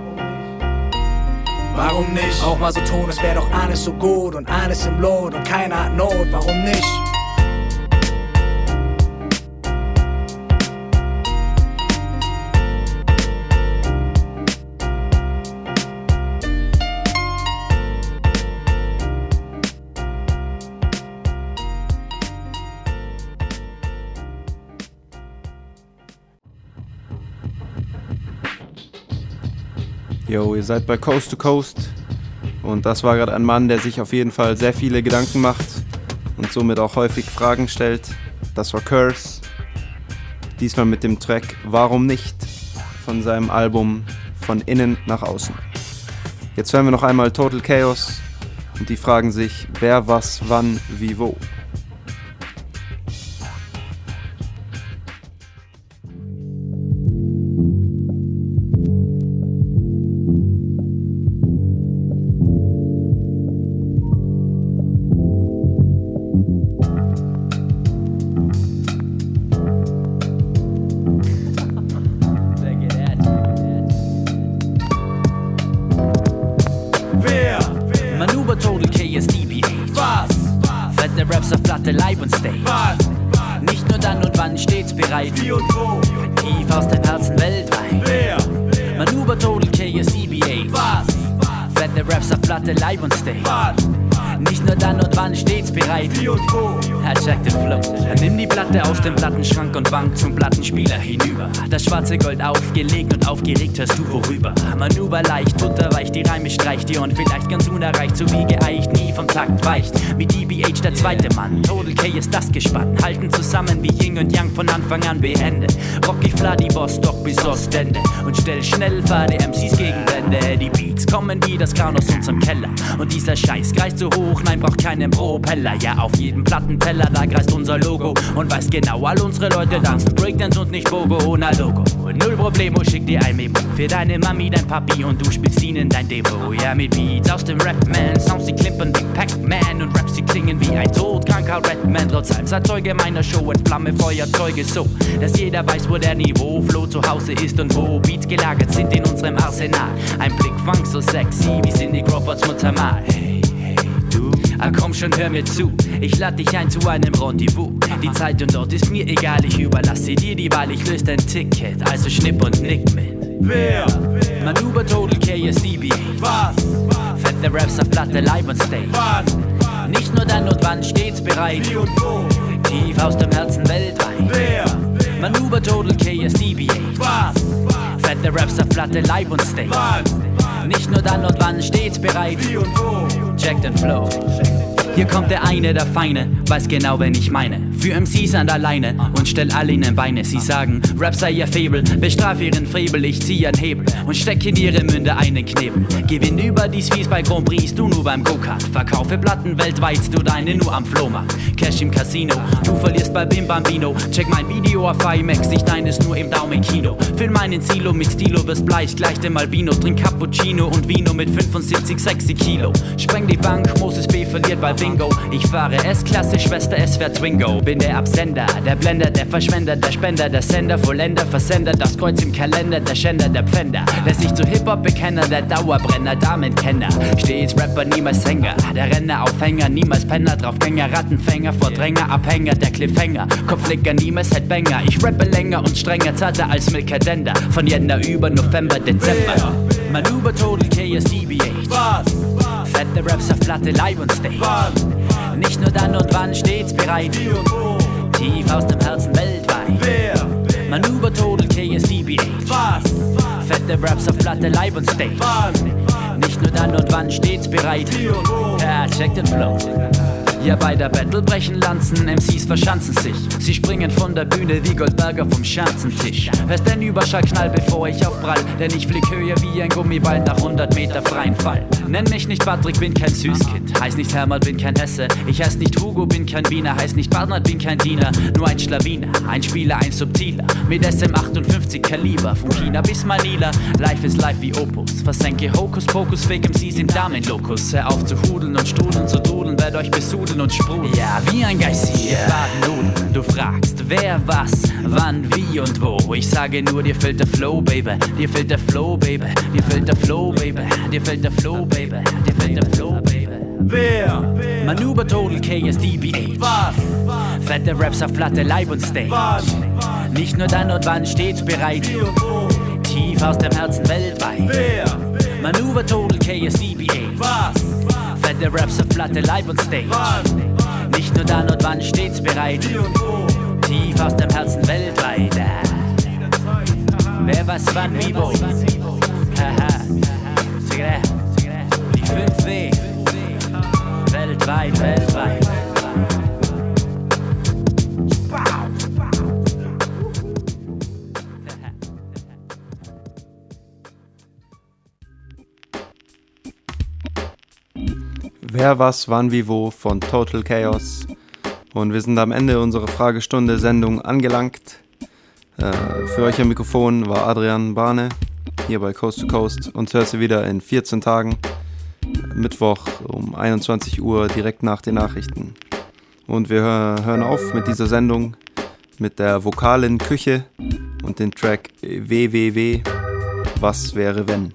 Warum nicht? Auch mal so tun, es wär doch alles so gut und alles im Lot und keiner hat Not. Warum nicht? Yo, ihr seid bei Coast to Coast und das war gerade ein Mann, der sich auf jeden Fall sehr viele Gedanken macht und somit auch häufig Fragen stellt. Das war Curse, diesmal mit dem Track Warum nicht von seinem Album Von innen nach außen. Jetzt hören wir noch einmal Total Chaos und die fragen sich, wer, was, wann, wie, wo. Leib und Stage. Nicht nur dann und wann stets bereit. Wie und wo? Tief aus dem Herzen weltweit. Wer? Manuber Total Chaos EBA. Was? Fette Raps auf Platte, Live und Stage. Was? Nicht nur dann und wann stets bereit. Wie und wo? Check den Flow. Dann nimm die Platte aus dem Plattenschrank und wank zum Plattenspieler hinüber. Das schwarze Gold aufgelegt und aufgeregt hörst du worüber. Manuber leicht, butterweich, die Reime streicht dir und vielleicht ganz unerreicht, so wie geeicht, nie vom Takt weicht. Mit DBH der zweite Mann, Total K ist das Gespann. Halten zusammen wie Yin und Yang von Anfang an beendet. Rocky Vladivostok bis Ostende und stell schnell Pfade MCs gegen Wände. Die Beats kommen wie das Kran aus unserem Keller und dieser Scheiß kreist so hoch, nein, braucht keinen Propeller. Ja, auf jedem Plattenteller, da kreist unser Logo und weiß genau, all unsere Leute tanzen Breakdance und nicht Bogo ohne Logo. Null Problemo, schick dir ein Memo für deine Mami, dein Papi und du spielst ihnen dein Demo. Ja, mit Beats aus dem Rap-Man, Sounds die klimpern wie Pac-Man und Raps, die klingen wie ein todkranker Redman. Trotz allem seid Zeuge meiner Show und Flamme Feuerzeuge so, dass jeder weiß, wo der Niveau-Flow zu Hause ist und wo Beats gelagert sind in unserem Arsenal. Ein Blick Funk so sexy wie Cindy Crawfords Mutter Mal. Komm schon, hör mir zu, ich lad dich ein zu einem Rendezvous. Die Zeit und Ort ist mir egal, ich überlasse dir die Wahl, ich löse dein Ticket, also schnipp und nick mit. Wer? Manuber Total Chaos DBA. Was? Fette Raps auf Platte, Live on Stage. Was? Nicht nur dann und wann stets bereit. Wie und wo? Tief aus dem Herzen weltweit. Wer? Manuber Total Chaos DBA. Was? Fette Raps auf Platte, Live on Stage. Was? Nicht nur dann und wann stets bereit. Wie und wo? Check den Flow. Hier kommt der eine, der Feine, weiß genau, wen ich meine. Für MCs an der Leine und stell alle ihnen Beine. Sie sagen, Rap sei ihr Faible, bestraf ihren Frevel, ich zieh einen Hebel und steck in ihre Münde einen Knebel. Gewinn überdies Fies bei Grand Prix, du nur beim Go-Kart. Verkaufe Platten weltweit, du deine nur am Flohmarkt. Cash im Casino, du verlierst bei Bim Bambino. Check mein Video auf IMAX, ich deines nur im Daumenkino. Füll meinen Silo mit Stilo, wirst bleich, gleich dem Albino. Trink Cappuccino und Vino mit 75 sexy Kilo. Spreng die Bank, Moses B verliert bei Bingo. Ich fahre S-Klasse, Schwester, es wär Twingo. Bin der Absender, der Blender, der Verschwender, der Spender, der Sender, Vollender, Versender, das Kreuz im Kalender, der Schänder, der Pfänder, der sich zu Hip-Hop-Bekenner, der Dauerbrenner, Damenkenner, stets Rapper, niemals Sänger, der Renner, Aufhänger, niemals Penner, Draufgänger, Rattenfänger, Vordränger, Abhänger, der Cliffhanger, Kopflicker, niemals Headbanger, ich rappe länger und strenger, zarter als Milkadender, von Jänner über November, Dezember. Man über Total Chaos DBH. Was? Fette Raps auf Platte, live und Stage. Was? Nicht nur dann und wann stets bereit. Wie und wo? Tief aus dem Herzen weltweit. Wer? Man über Total Chaos DBH. Was? Fette Raps auf Platte, live und Stage. Was? Nicht nur dann und wann stets bereit. Wie und wo? Ja, check den Flow. Ja, bei der Battle brechen Lanzen, MCs verschanzen sich. Sie springen von der Bühne wie Goldberger vom Schanzentisch. Hörst den Überschall knall, bevor ich aufprall, denn ich flieg höher wie ein Gummiball nach 100 Meter freien Fall. Nenn mich nicht Patrick, bin kein Süßkind. Heiß nicht Hermann, bin kein Hesse. Ich heiß nicht Hugo, bin kein Wiener. Heiß nicht Barnard, bin kein Diener. Nur ein Schlawiner, ein Spieler, ein Subtiler. Mit SM58 Kaliber, von China bis Manila. Life is life wie Opus. Versenke Hokuspokus, Fake MCs sind Damenlokus. Hör auf zu hudeln und strudeln, zu dudeln, werd euch besudeln und sprudeln. Ja, wie ein Geist hier, Fadennudeln. Du fragst, wer, was, wann, wie und wo. Ich sage nur, dir fehlt der Flow, Baby. Dir fehlt der Flow, Baby. Dir fehlt der Flow, Baby. Dir fehlt der Flow, Baby. Dir fehlt der Flow, Baby. Wer? Manuber Total Chaos DBH. Was? Fette Raps auf Platte, live und Stage. Was? Nicht nur dann und wann stets bereit. Tief aus dem Herzen weltweit. Wer? Manuber Total Chaos DBH. Was? Fette Raps auf Platte, live und Stage. Was? Nicht nur dann und wann stets bereit. Tief aus dem Herzen weltweit. Wer, was, wann, wie, wo. Haha. Die 5W. Weltweit, weltweit. Wer, was, wann, wie, wo von Total Chaos. Und wir sind am Ende unserer Fragestunde-Sendung angelangt. Für euch am Mikrofon war Adrian Barne, hier bei Coast to Coast. Uns hörst du wieder in 14 Tagen, Mittwoch um 21 Uhr, direkt nach den Nachrichten. Und wir hören auf mit dieser Sendung mit der vokalen Küche und den Track WWW, was wäre wenn.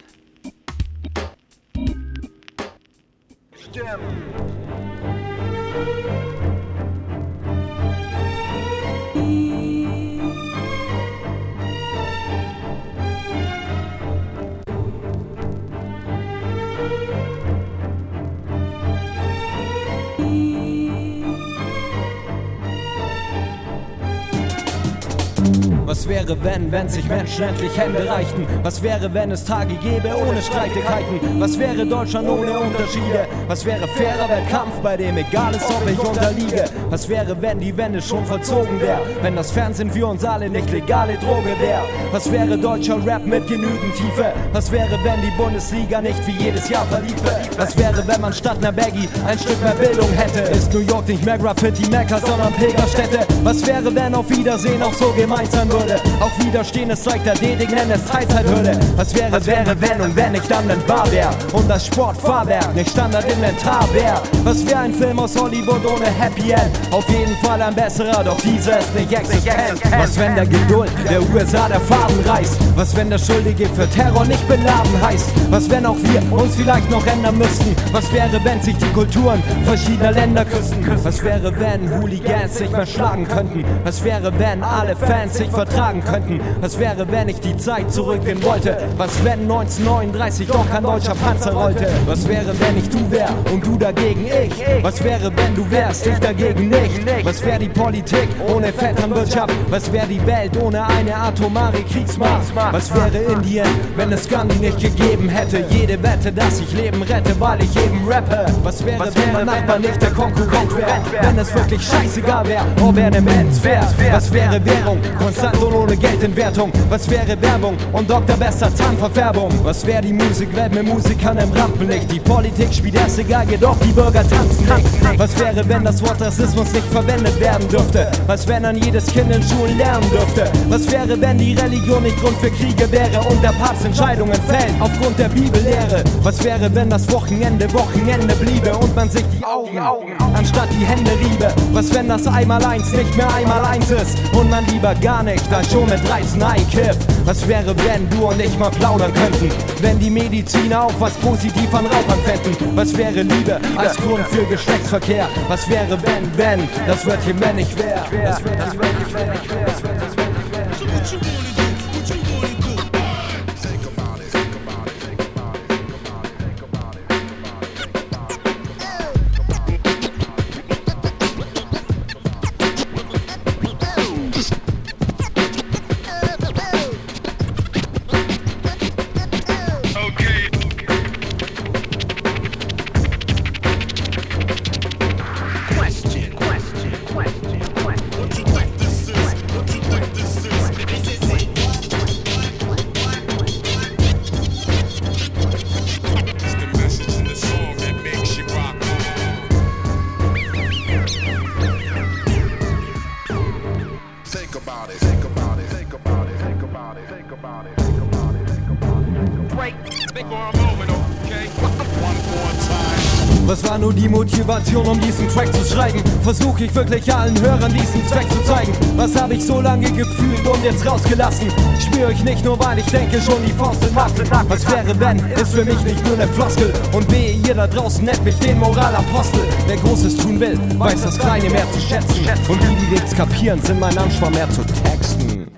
Was wäre, wenn sich Menschen endlich Hände reichten? Was wäre, wenn es Tage gäbe ohne Streitigkeiten? Was wäre Deutschland ohne Unterschiede? Was wäre fairer Wettkampf, bei dem egal ist, ob ich unterliege? Was wäre, wenn die Wende schon vollzogen wäre? Wenn das Fernsehen für uns alle nicht legale Droge wäre? Was wäre deutscher Rap mit genügend Tiefe? Was wäre, wenn die Bundesliga nicht wie jedes Jahr verliefe? Was wäre, wenn man statt ner Baggy ein Stück mehr Bildung hätte? Ist New York nicht mehr Graffiti-Mekka, sondern Pilgerstätte? Was wäre, wenn auf Wiedersehen auch so gemeint sein würde? Auch Widerstehen, es zeigt der Dedig, nenn es Teilzeithürde. Was wäre, wenn und wenn ich dann entbar wär und das Sportfahrwerk nicht Standardinventar wär? Was wäre ein Film aus Hollywood ohne Happy End? Auf jeden Fall ein besserer, doch dieser ist nicht existent. Was wenn der Geduld der USA der Faden reißt? Was wenn der Schuldige für Terror nicht beladen heißt? Was wenn auch wir uns vielleicht noch ändern müssten? Was wäre, wenn sich die Kulturen verschiedener Länder küssten? Was wäre, wenn Hooligans sich mehr schlagen könnten? Was wäre, wenn alle Fans sich vertragen könnten? Was wäre, wenn ich die Zeit zurückgehen wollte? Was wenn 1939 doch kein deutscher Panzer rollte? Was wäre, wenn ich du wär und du dagegen ich? Was wäre, wenn du wärst, ich dagegen nicht? Was wäre die Politik ohne Vetternwirtschaft? Was wäre die Welt ohne eine atomare Kriegsmacht? Was wäre Indien, wenn es Gandhi nicht gegeben hätte? Jede Wette, dass ich Leben rette, weil ich eben rappe. Was wäre, wenn mein Nachbar nicht der Konkurrent wäre? Wenn es wirklich scheißegal wäre, ob er ne Mensch wäre? Was wäre Währung, konstant Macht und ohne Geldentwertung. Was wäre Werbung und Dr. Bester Zahnverfärbung? Was wäre die Musikwelt mit Musikern im Rampenlicht? Die Politik spielt erste Geige, doch die Bürger tanzen nicht. Was wäre, wenn das Wort Rassismus nicht verwendet werden dürfte? Was, wenn dann jedes Kind in Schulen lernen dürfte? Was wäre, wenn die Religion nicht Grund für Kriege wäre und der Papst Entscheidungen fällt aufgrund der Bibellehre? Was wäre, wenn das Wochenende bliebe und man sich die Augen anstatt die Hände riebe? Was, wenn das Einmaleins nicht mehr Einmaleins ist und man lieber gar nicht als schon mit Reizen einkifft? Was wäre, wenn du und ich mal plaudern könnten? Wenn die Mediziner auch was positiv an Rauchern fänden? Was wäre Liebe als Grund für Geschlechtsverkehr? Was wäre, wenn das Wörtchen wenn ich wär? Das Wörtchen wenn ich wär, das Wörtchen wenn ich wär. Was war nur die Motivation, um diesen Track zu schreiben? Versuche ich wirklich allen Hörern diesen Track zu zeigen? Was habe ich so lange gefühlt und jetzt rausgelassen? Spüre ich nicht nur, weil ich denke schon die Faust in Macht. Was wäre, wenn, ist für mich nicht nur eine Floskel. Und wehe, ihr da draußen nennt mich den Moralapostel. Wer Großes tun will, weiß das Kleine mehr zu schätzen. Und die nichts kapieren, sind mein Anschwar mehr zu texten.